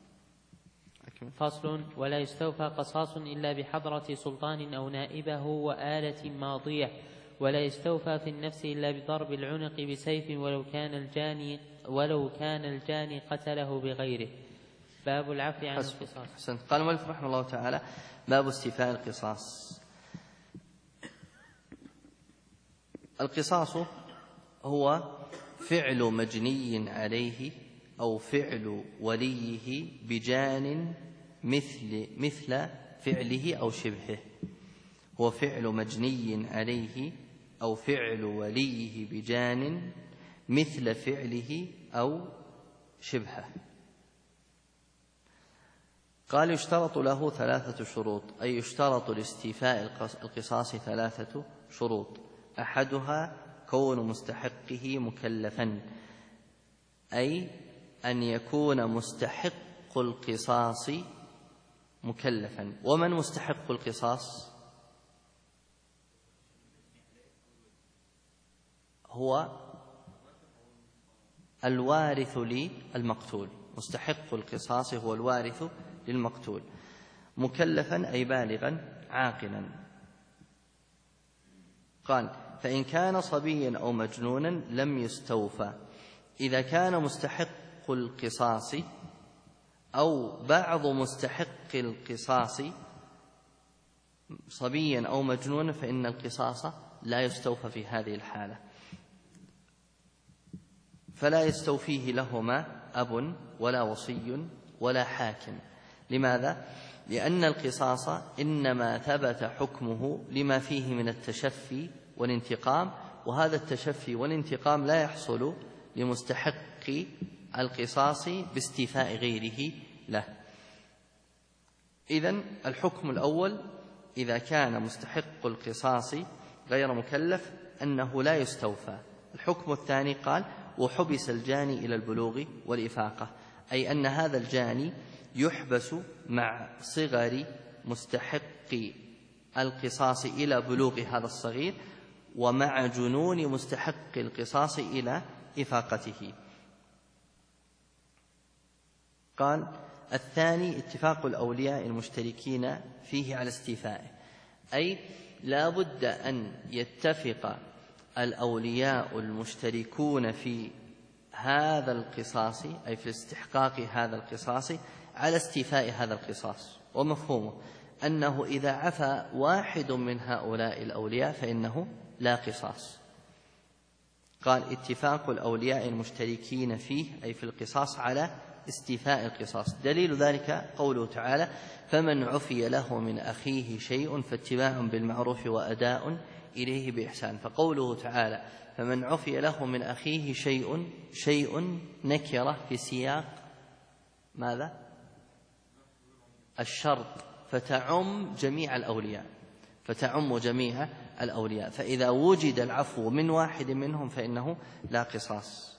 Speaker 2: فصل: ولا يستوفى قصاص إلا بحضرة سلطان أو نائبه وآلة ماضية، ولا يستوفى في النفس إلا بضرب العنق بسيف ولو كان الجاني قتله بغيره. باب العفو عن القصاص.
Speaker 1: قال المؤلف رحمه الله تعالى: باب استيفاء القصاص. القصاص هو فعل مجني عليه أو فعل وليه بجان مثل فعله أو شبهه. هو فعل مجني عليه أو فعل وليه بجان مثل فعله أو شبهه. قال: يشترط له 3 شروط، أي يشترط لاستيفاء القصاص 3 شروط. أحدها كون مستحقه مكلفا، أي أن يكون مستحق القصاص مكلفا. ومن مستحق القصاص؟ هو الوارث للمقتول. مستحق القصاص هو الوارث للمقتول. مكلفا أي بالغا عاقلا. قال: فإن كان صبيا أو مجنونا لم يستوفى. إذا كان مستحق القصاص أو بعض مستحق القصاص صبيا أو مجنونا فإن القصاص لا يستوفى في هذه الحالة، فلا يستوفيه لهما أب ولا وصي ولا حاكم. لماذا؟ لأن القصاص إنما ثبت حكمه لما فيه من التشفي والانتقام، وهذا التشفي والانتقام لا يحصل لمستحق القصاص باستيفاء غيره له. إذن الحكم الأول إذا كان مستحق القصاص غير مكلف أنه لا يستوفى. الحكم الثاني قال: وحبس الجاني إلى البلوغ والإفاقة، أي أن هذا الجاني يحبس مع صغر مستحق القصاص إلى بلوغ هذا الصغير، ومع جنون مستحق القصاص إلى إفاقته. قال: الثاني اتفاق الأولياء المشتركين فيه على استيفائه، أي لا بد أن يتفق الأولياء المشتركون في هذا القصاص، أي في استحقاق هذا القصاص، على استيفاء هذا القصاص. ومفهومه أنه إذا عفى واحد من هؤلاء الأولياء فإنه لا قصاص. قال: اتفاق الأولياء المشتركين فيه أي في القصاص على استيفاء القصاص. دليل ذلك قوله تعالى: فمن عفي له من أخيه شيء فاتباع بالمعروف وأداء إليه بإحسان. فقوله تعالى فمن عفي له من أخيه شيء نكرة في سياق ماذا؟ الشرط، فتعم جميع الأولياء، فإذا وجد العفو من واحد منهم فإنه لا قصاص.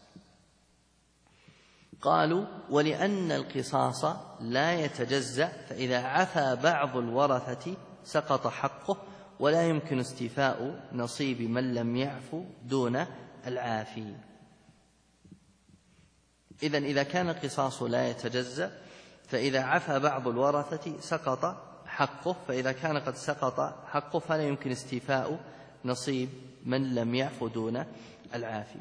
Speaker 1: قالوا: ولأن القصاص لا يتجزأ، فإذا عفى بعض الورثة سقط حقه، ولا يمكن استيفاء نصيب من لم يعفو دون العافي. إذن إذا كان القصاص لا يتجزأ فإذا عفى بعض الورثة سقط حقه، فإذا كان قد سقط حقه فلا يمكن استيفاء نصيب من لم يعف دون العافي.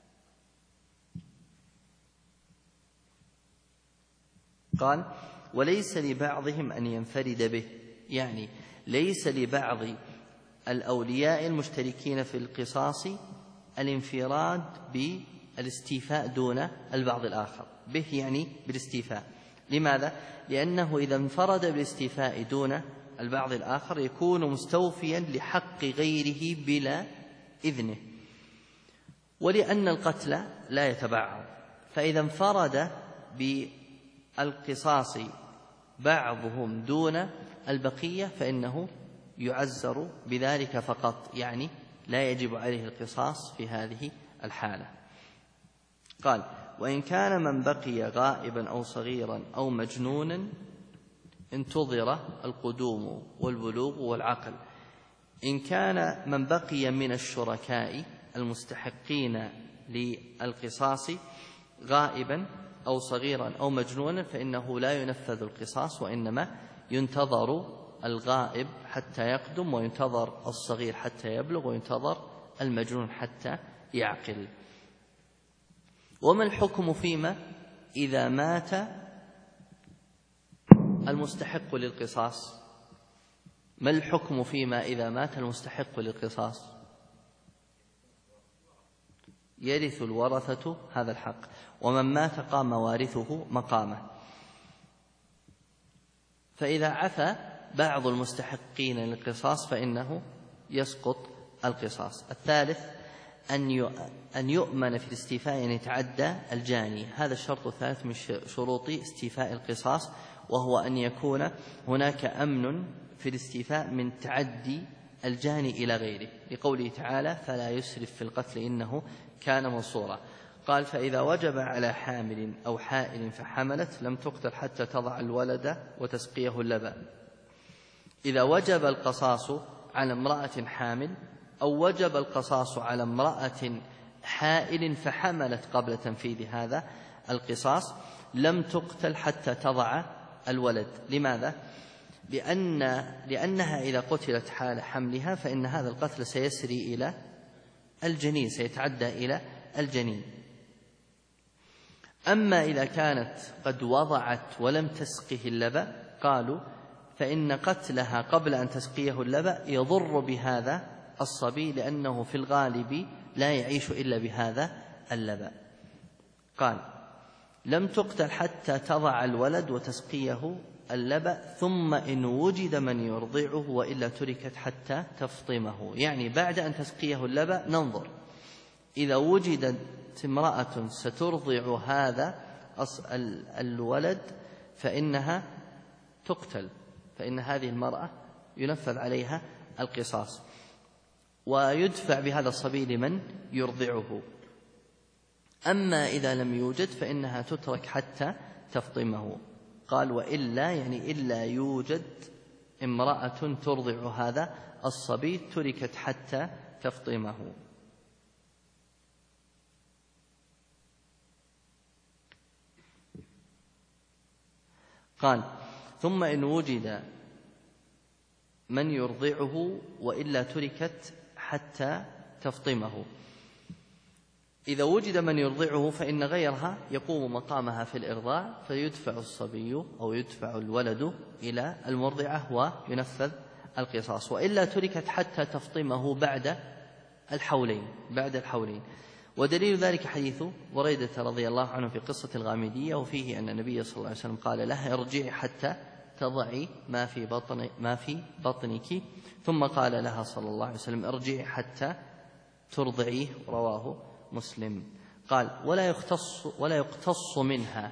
Speaker 1: قال وليس لبعضهم أن ينفرد به، يعني ليس لبعض الأولياء المشتركين في القصاص الانفراد بالاستيفاء دون البعض الآخر به، يعني بالاستيفاء. لماذا؟ لأنه إذا انفرد بالاستيفاء دون البعض الآخر يكون مستوفيا لحق غيره بلا إذنه، ولأن القتل لا يتبعض، فإذا انفرد بالقصاص بعضهم دون البقية فإنه يعزر بذلك فقط، يعني لا يجب عليه القصاص في هذه الحالة. قال وإن كان من بقي غائبا أو صغيرا أو مجنونا انتظر القدوم والبلوغ والعقل. إن كان من بقي من الشركاء المستحقين للقصاص غائبا أو صغيرا أو مجنونا فإنه لا ينفذ القصاص، وإنما ينتظر الغائب حتى يقدم، وينتظر الصغير حتى يبلغ، وينتظر المجنون حتى يعقل. وما الحكم فيما إذا مات المستحق للقصاص؟ ما الحكم فيما إذا مات المستحق للقصاص؟ يرث الورثة هذا الحق، ومن مات قام وارثه مقامه. فإذا عفى بعض المستحقين للقصاص فإنه يسقط القصاص. الثالث أن يؤمن في الاستيفاء أن يتعدى الجاني، هذا الشرط الثالث من شروط استيفاء القصاص، وهو أن يكون هناك أمن في الاستيفاء من تعدي الجاني إلى غيره، لقوله تعالى فلا يسرف في القتل إنه كان منصورا. قال فإذا وجب على حامل أو حائل فحملت لم تقتل حتى تضع الولد وتسقيه اللبن. إذا وجب القصاص على امرأة حامل أو وجب القصاص على امرأة حائل فحملت قبل تنفيذ هذا القصاص لم تقتل حتى تضع الولد. لماذا؟ لأنها إذا قتلت حال حملها فإن هذا القتل سيسري إلى الجنين، سيتعدى إلى الجنين. أما إذا كانت قد وضعت ولم تسقه اللبن قالوا فإن قتلها قبل أن تسقيه اللبن يضر بهذا الصبي، لأنه في الغالب لا يعيش إلا بهذا اللبن. قال لم تقتل حتى تضع الولد وتسقيه اللبن، ثم إن وجد من يرضعه وإلا تركت حتى تفطمه، يعني بعد أن تسقيه اللبن ننظر، إذا وجدت امرأة سترضع هذا الولد فإنها تقتل، فإن هذه المرأة ينفذ عليها القصاص ويدفع بهذا الصبي لمن يرضعه. أما إذا لم يوجد فإنها تترك حتى تفطمه. قال وإلا يعني إلا يوجد امرأة ترضع هذا الصبي تركت حتى تفطمه. قال ثم إن وجد من يرضعه وإلا تركت حتى تفطمه. إذا وجد من يرضعه فإن غيرها يقوم مقامها في الإرضاع، فيدفع الصبي أو يدفع الولد إلى المرضعة وينفذ القصاص، وإلا تركت حتى تفطمه بعد الحولين. ودليل ذلك حديث بريدة رضي الله عنه في قصة الغامدية، وفيه أن النبي صلى الله عليه وسلم قال لها ارجعي حتى تضعي ما في بطنك، ثم قال لها صلى الله عليه وسلم ارجعي حتى ترضعيه، رواه مسلم. قال ولا يقتص منها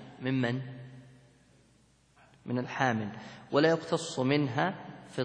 Speaker 1: من الحامل، ولا يقتص منها في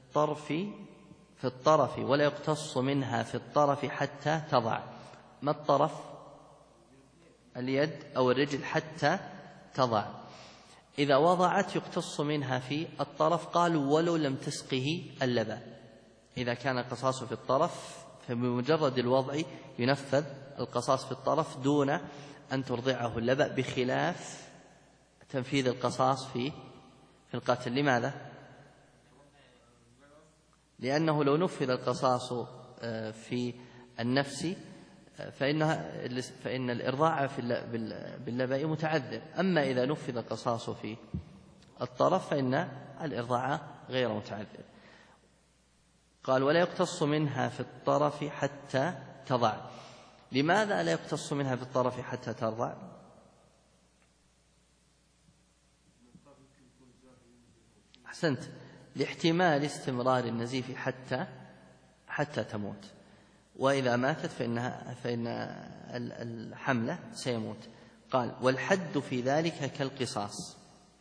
Speaker 1: الطرف ولا يقتص منها في الطرف حتى تضع. ما الطرف؟ اليد أو الرجل حتى تضع. إذا وضعت يقتص منها في الطرف. قالوا ولو لم تسقه اللبن، إذا كان القصاص في الطرف فبمجرد الوضع ينفذ القصاص في الطرف دون أن ترضعه اللبأ، بخلاف تنفيذ القصاص في القتل. لماذا؟ لأنه لو نفذ القصاص في النفس فإن الإرضاع باللبأ متعذر، أما إذا نفذ القصاص في الطرف فإن الإرضاع غير متعذر. قال: ولا يقتص منها في الطرف حتى تضع. لماذا لا يقتص منها في الطرف حتى ترضع؟ أحسنت، لاحتمال استمرار النزيف حتى تموت، وإذا ماتت فإن الحمل سيموت. قال: والحد في ذلك كالقصاص.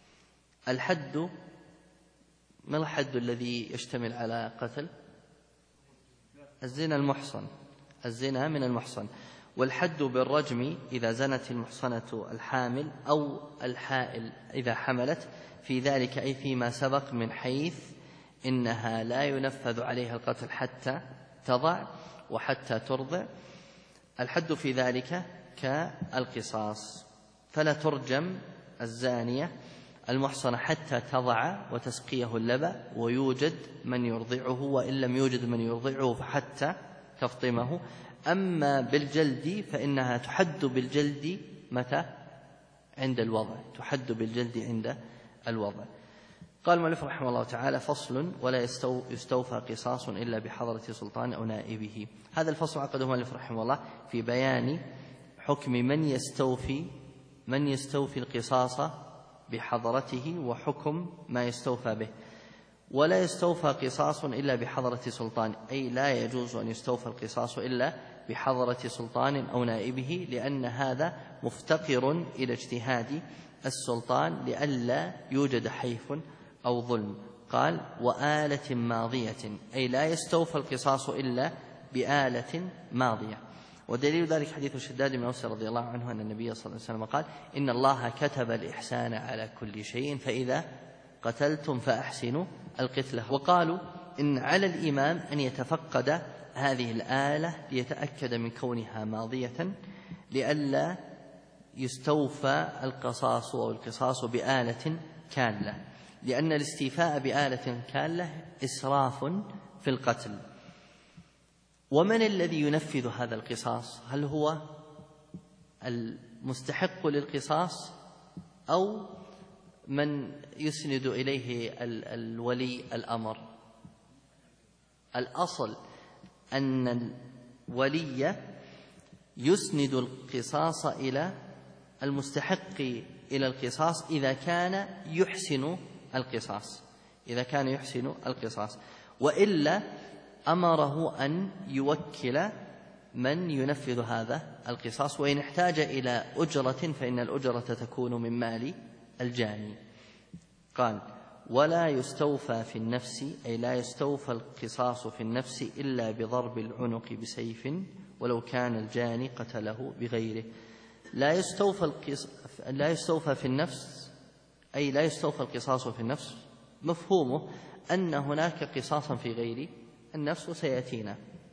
Speaker 1: الحد ما الحد الذي يشتمل على قتل؟ الزنا المحصن، الزنا من المحصن. والحد بالرجم إذا زنت المحصنة الحامل أو الحائل إذا حملت، في ذلك أي فيما سبق، من حيث إنها لا ينفذ عليها القتل حتى تضع وحتى ترضع. الحد في ذلك كالقصاص، فلا ترجم الزانية المحصنة حتى تضع وتسقيه اللبن ويوجد من يرضعه، وإن لم يوجد من يرضعه فحتى تفطمه. أما بالجلد فإنها تحد بالجلد متى؟ عند الوضع، تحد بالجلد عند الوضع. قال المؤلف رحمه الله تعالى: فصل: ولا يستوفى قصاص إلا بحضرة سلطان أو نائبه. هذا الفصل عقده المؤلف رحمه الله في بيان حكم من يستوفي القصاص بحضرته وحكم ما يستوفى به. ولا يستوفى قصاص إلا بحضرة سلطان، أي لا يجوز أن يستوفى القصاص إلا بحضرة سلطان أو نائبه، لأن هذا مفتقر إلى اجتهاد السلطان لئلا يوجد حيف أو ظلم. قال: وآلة ماضية، أي لا يستوفى القصاص إلا بآلة ماضية. ودليل ذلك حديث الشداد بن أوس رضي الله عنه أن النبي صلى الله عليه وسلم قال: إن الله كتب الإحسان على كل شيء، فإذا قتلتم فأحسنوا القتلة. وقالوا إن على الإمام أن يتفقد هذه الآلة ليتأكد من كونها ماضية، لئلا يستوفى القصاص أو القصاص بآلة كاملة، لأن الاستيفاء بآلة كاملة إسراف في القتل. ومن الذي ينفذ هذا القصاص؟ هل هو المستحق للقصاص أو من يسند إليه الولي الأمر؟ الأصل أن الولي يسند القصاص إلى المستحق إلى القصاص إذا كان يحسن القصاص، وإلا أمره أن يوكل من ينفذ هذا القصاص، وإن احتاج إلى أجرة فإن الأجرة تكون من مال الجاني. قال: ولا يستوفى في النفس، أي لا يستوفى القصاص في النفس إلا بضرب العنق بسيف ولو كان الجاني قتله بغيره. لا يستوفى في النفس، أي لا يستوفى القصاص في النفس، مفهومه أن هناك قصاصا في غير النفس وسيأتينا.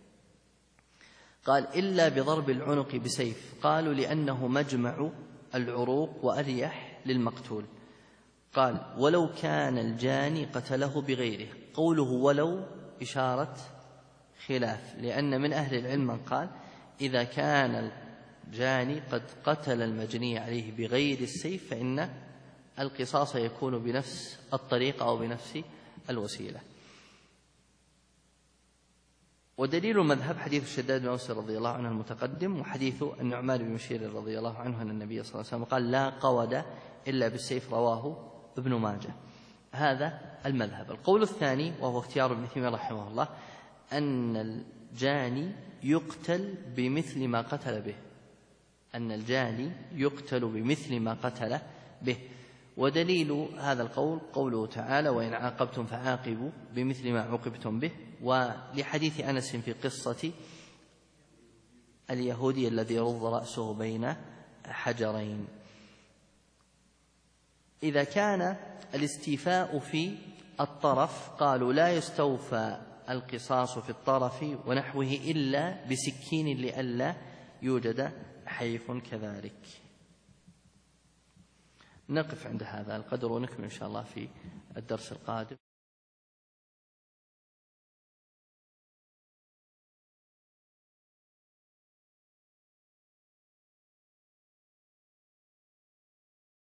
Speaker 1: قال: إلا بضرب العنق بسيف. قالوا لأنه مجمع العروق وأريح للمقتول. قال: ولو كان الجاني قتله بغيره. قوله ولو إشارة خلاف، لأن من أهل العلم من قال إذا كان الجاني قد قتل المجني عليه بغير السيف فإن القصاص يكون بنفس الطريقة أو بنفس الوسيلة. ودليل المذهب حديث الشداد بن أوس رضي الله عنه المتقدم، وحديث النعمان بن بشير رضي الله عنه أن النبي صلى الله عليه وسلم قال: لا قود إلا بالسيف، رواه ابن ماجه. هذا المذهب. القول الثاني وهو اختيار ابن تيمية رحمه الله أن الجاني يقتل بمثل ما قتل به، ودليل هذا القول قوله تعالى: وإن عاقبتم فعاقبوا بمثل ما عوقبتم به، ولحديث أنس في قصة اليهودي الذي رض رأسه بين حجرين. إذا كان الاستيفاء في الطرف قالوا لا يستوفى القصاص في الطرف ونحوه إلا بسكين لئلا يوجد حيف كذلك. نقف عند هذا القدر ونكمل إن شاء الله في الدرس القادم.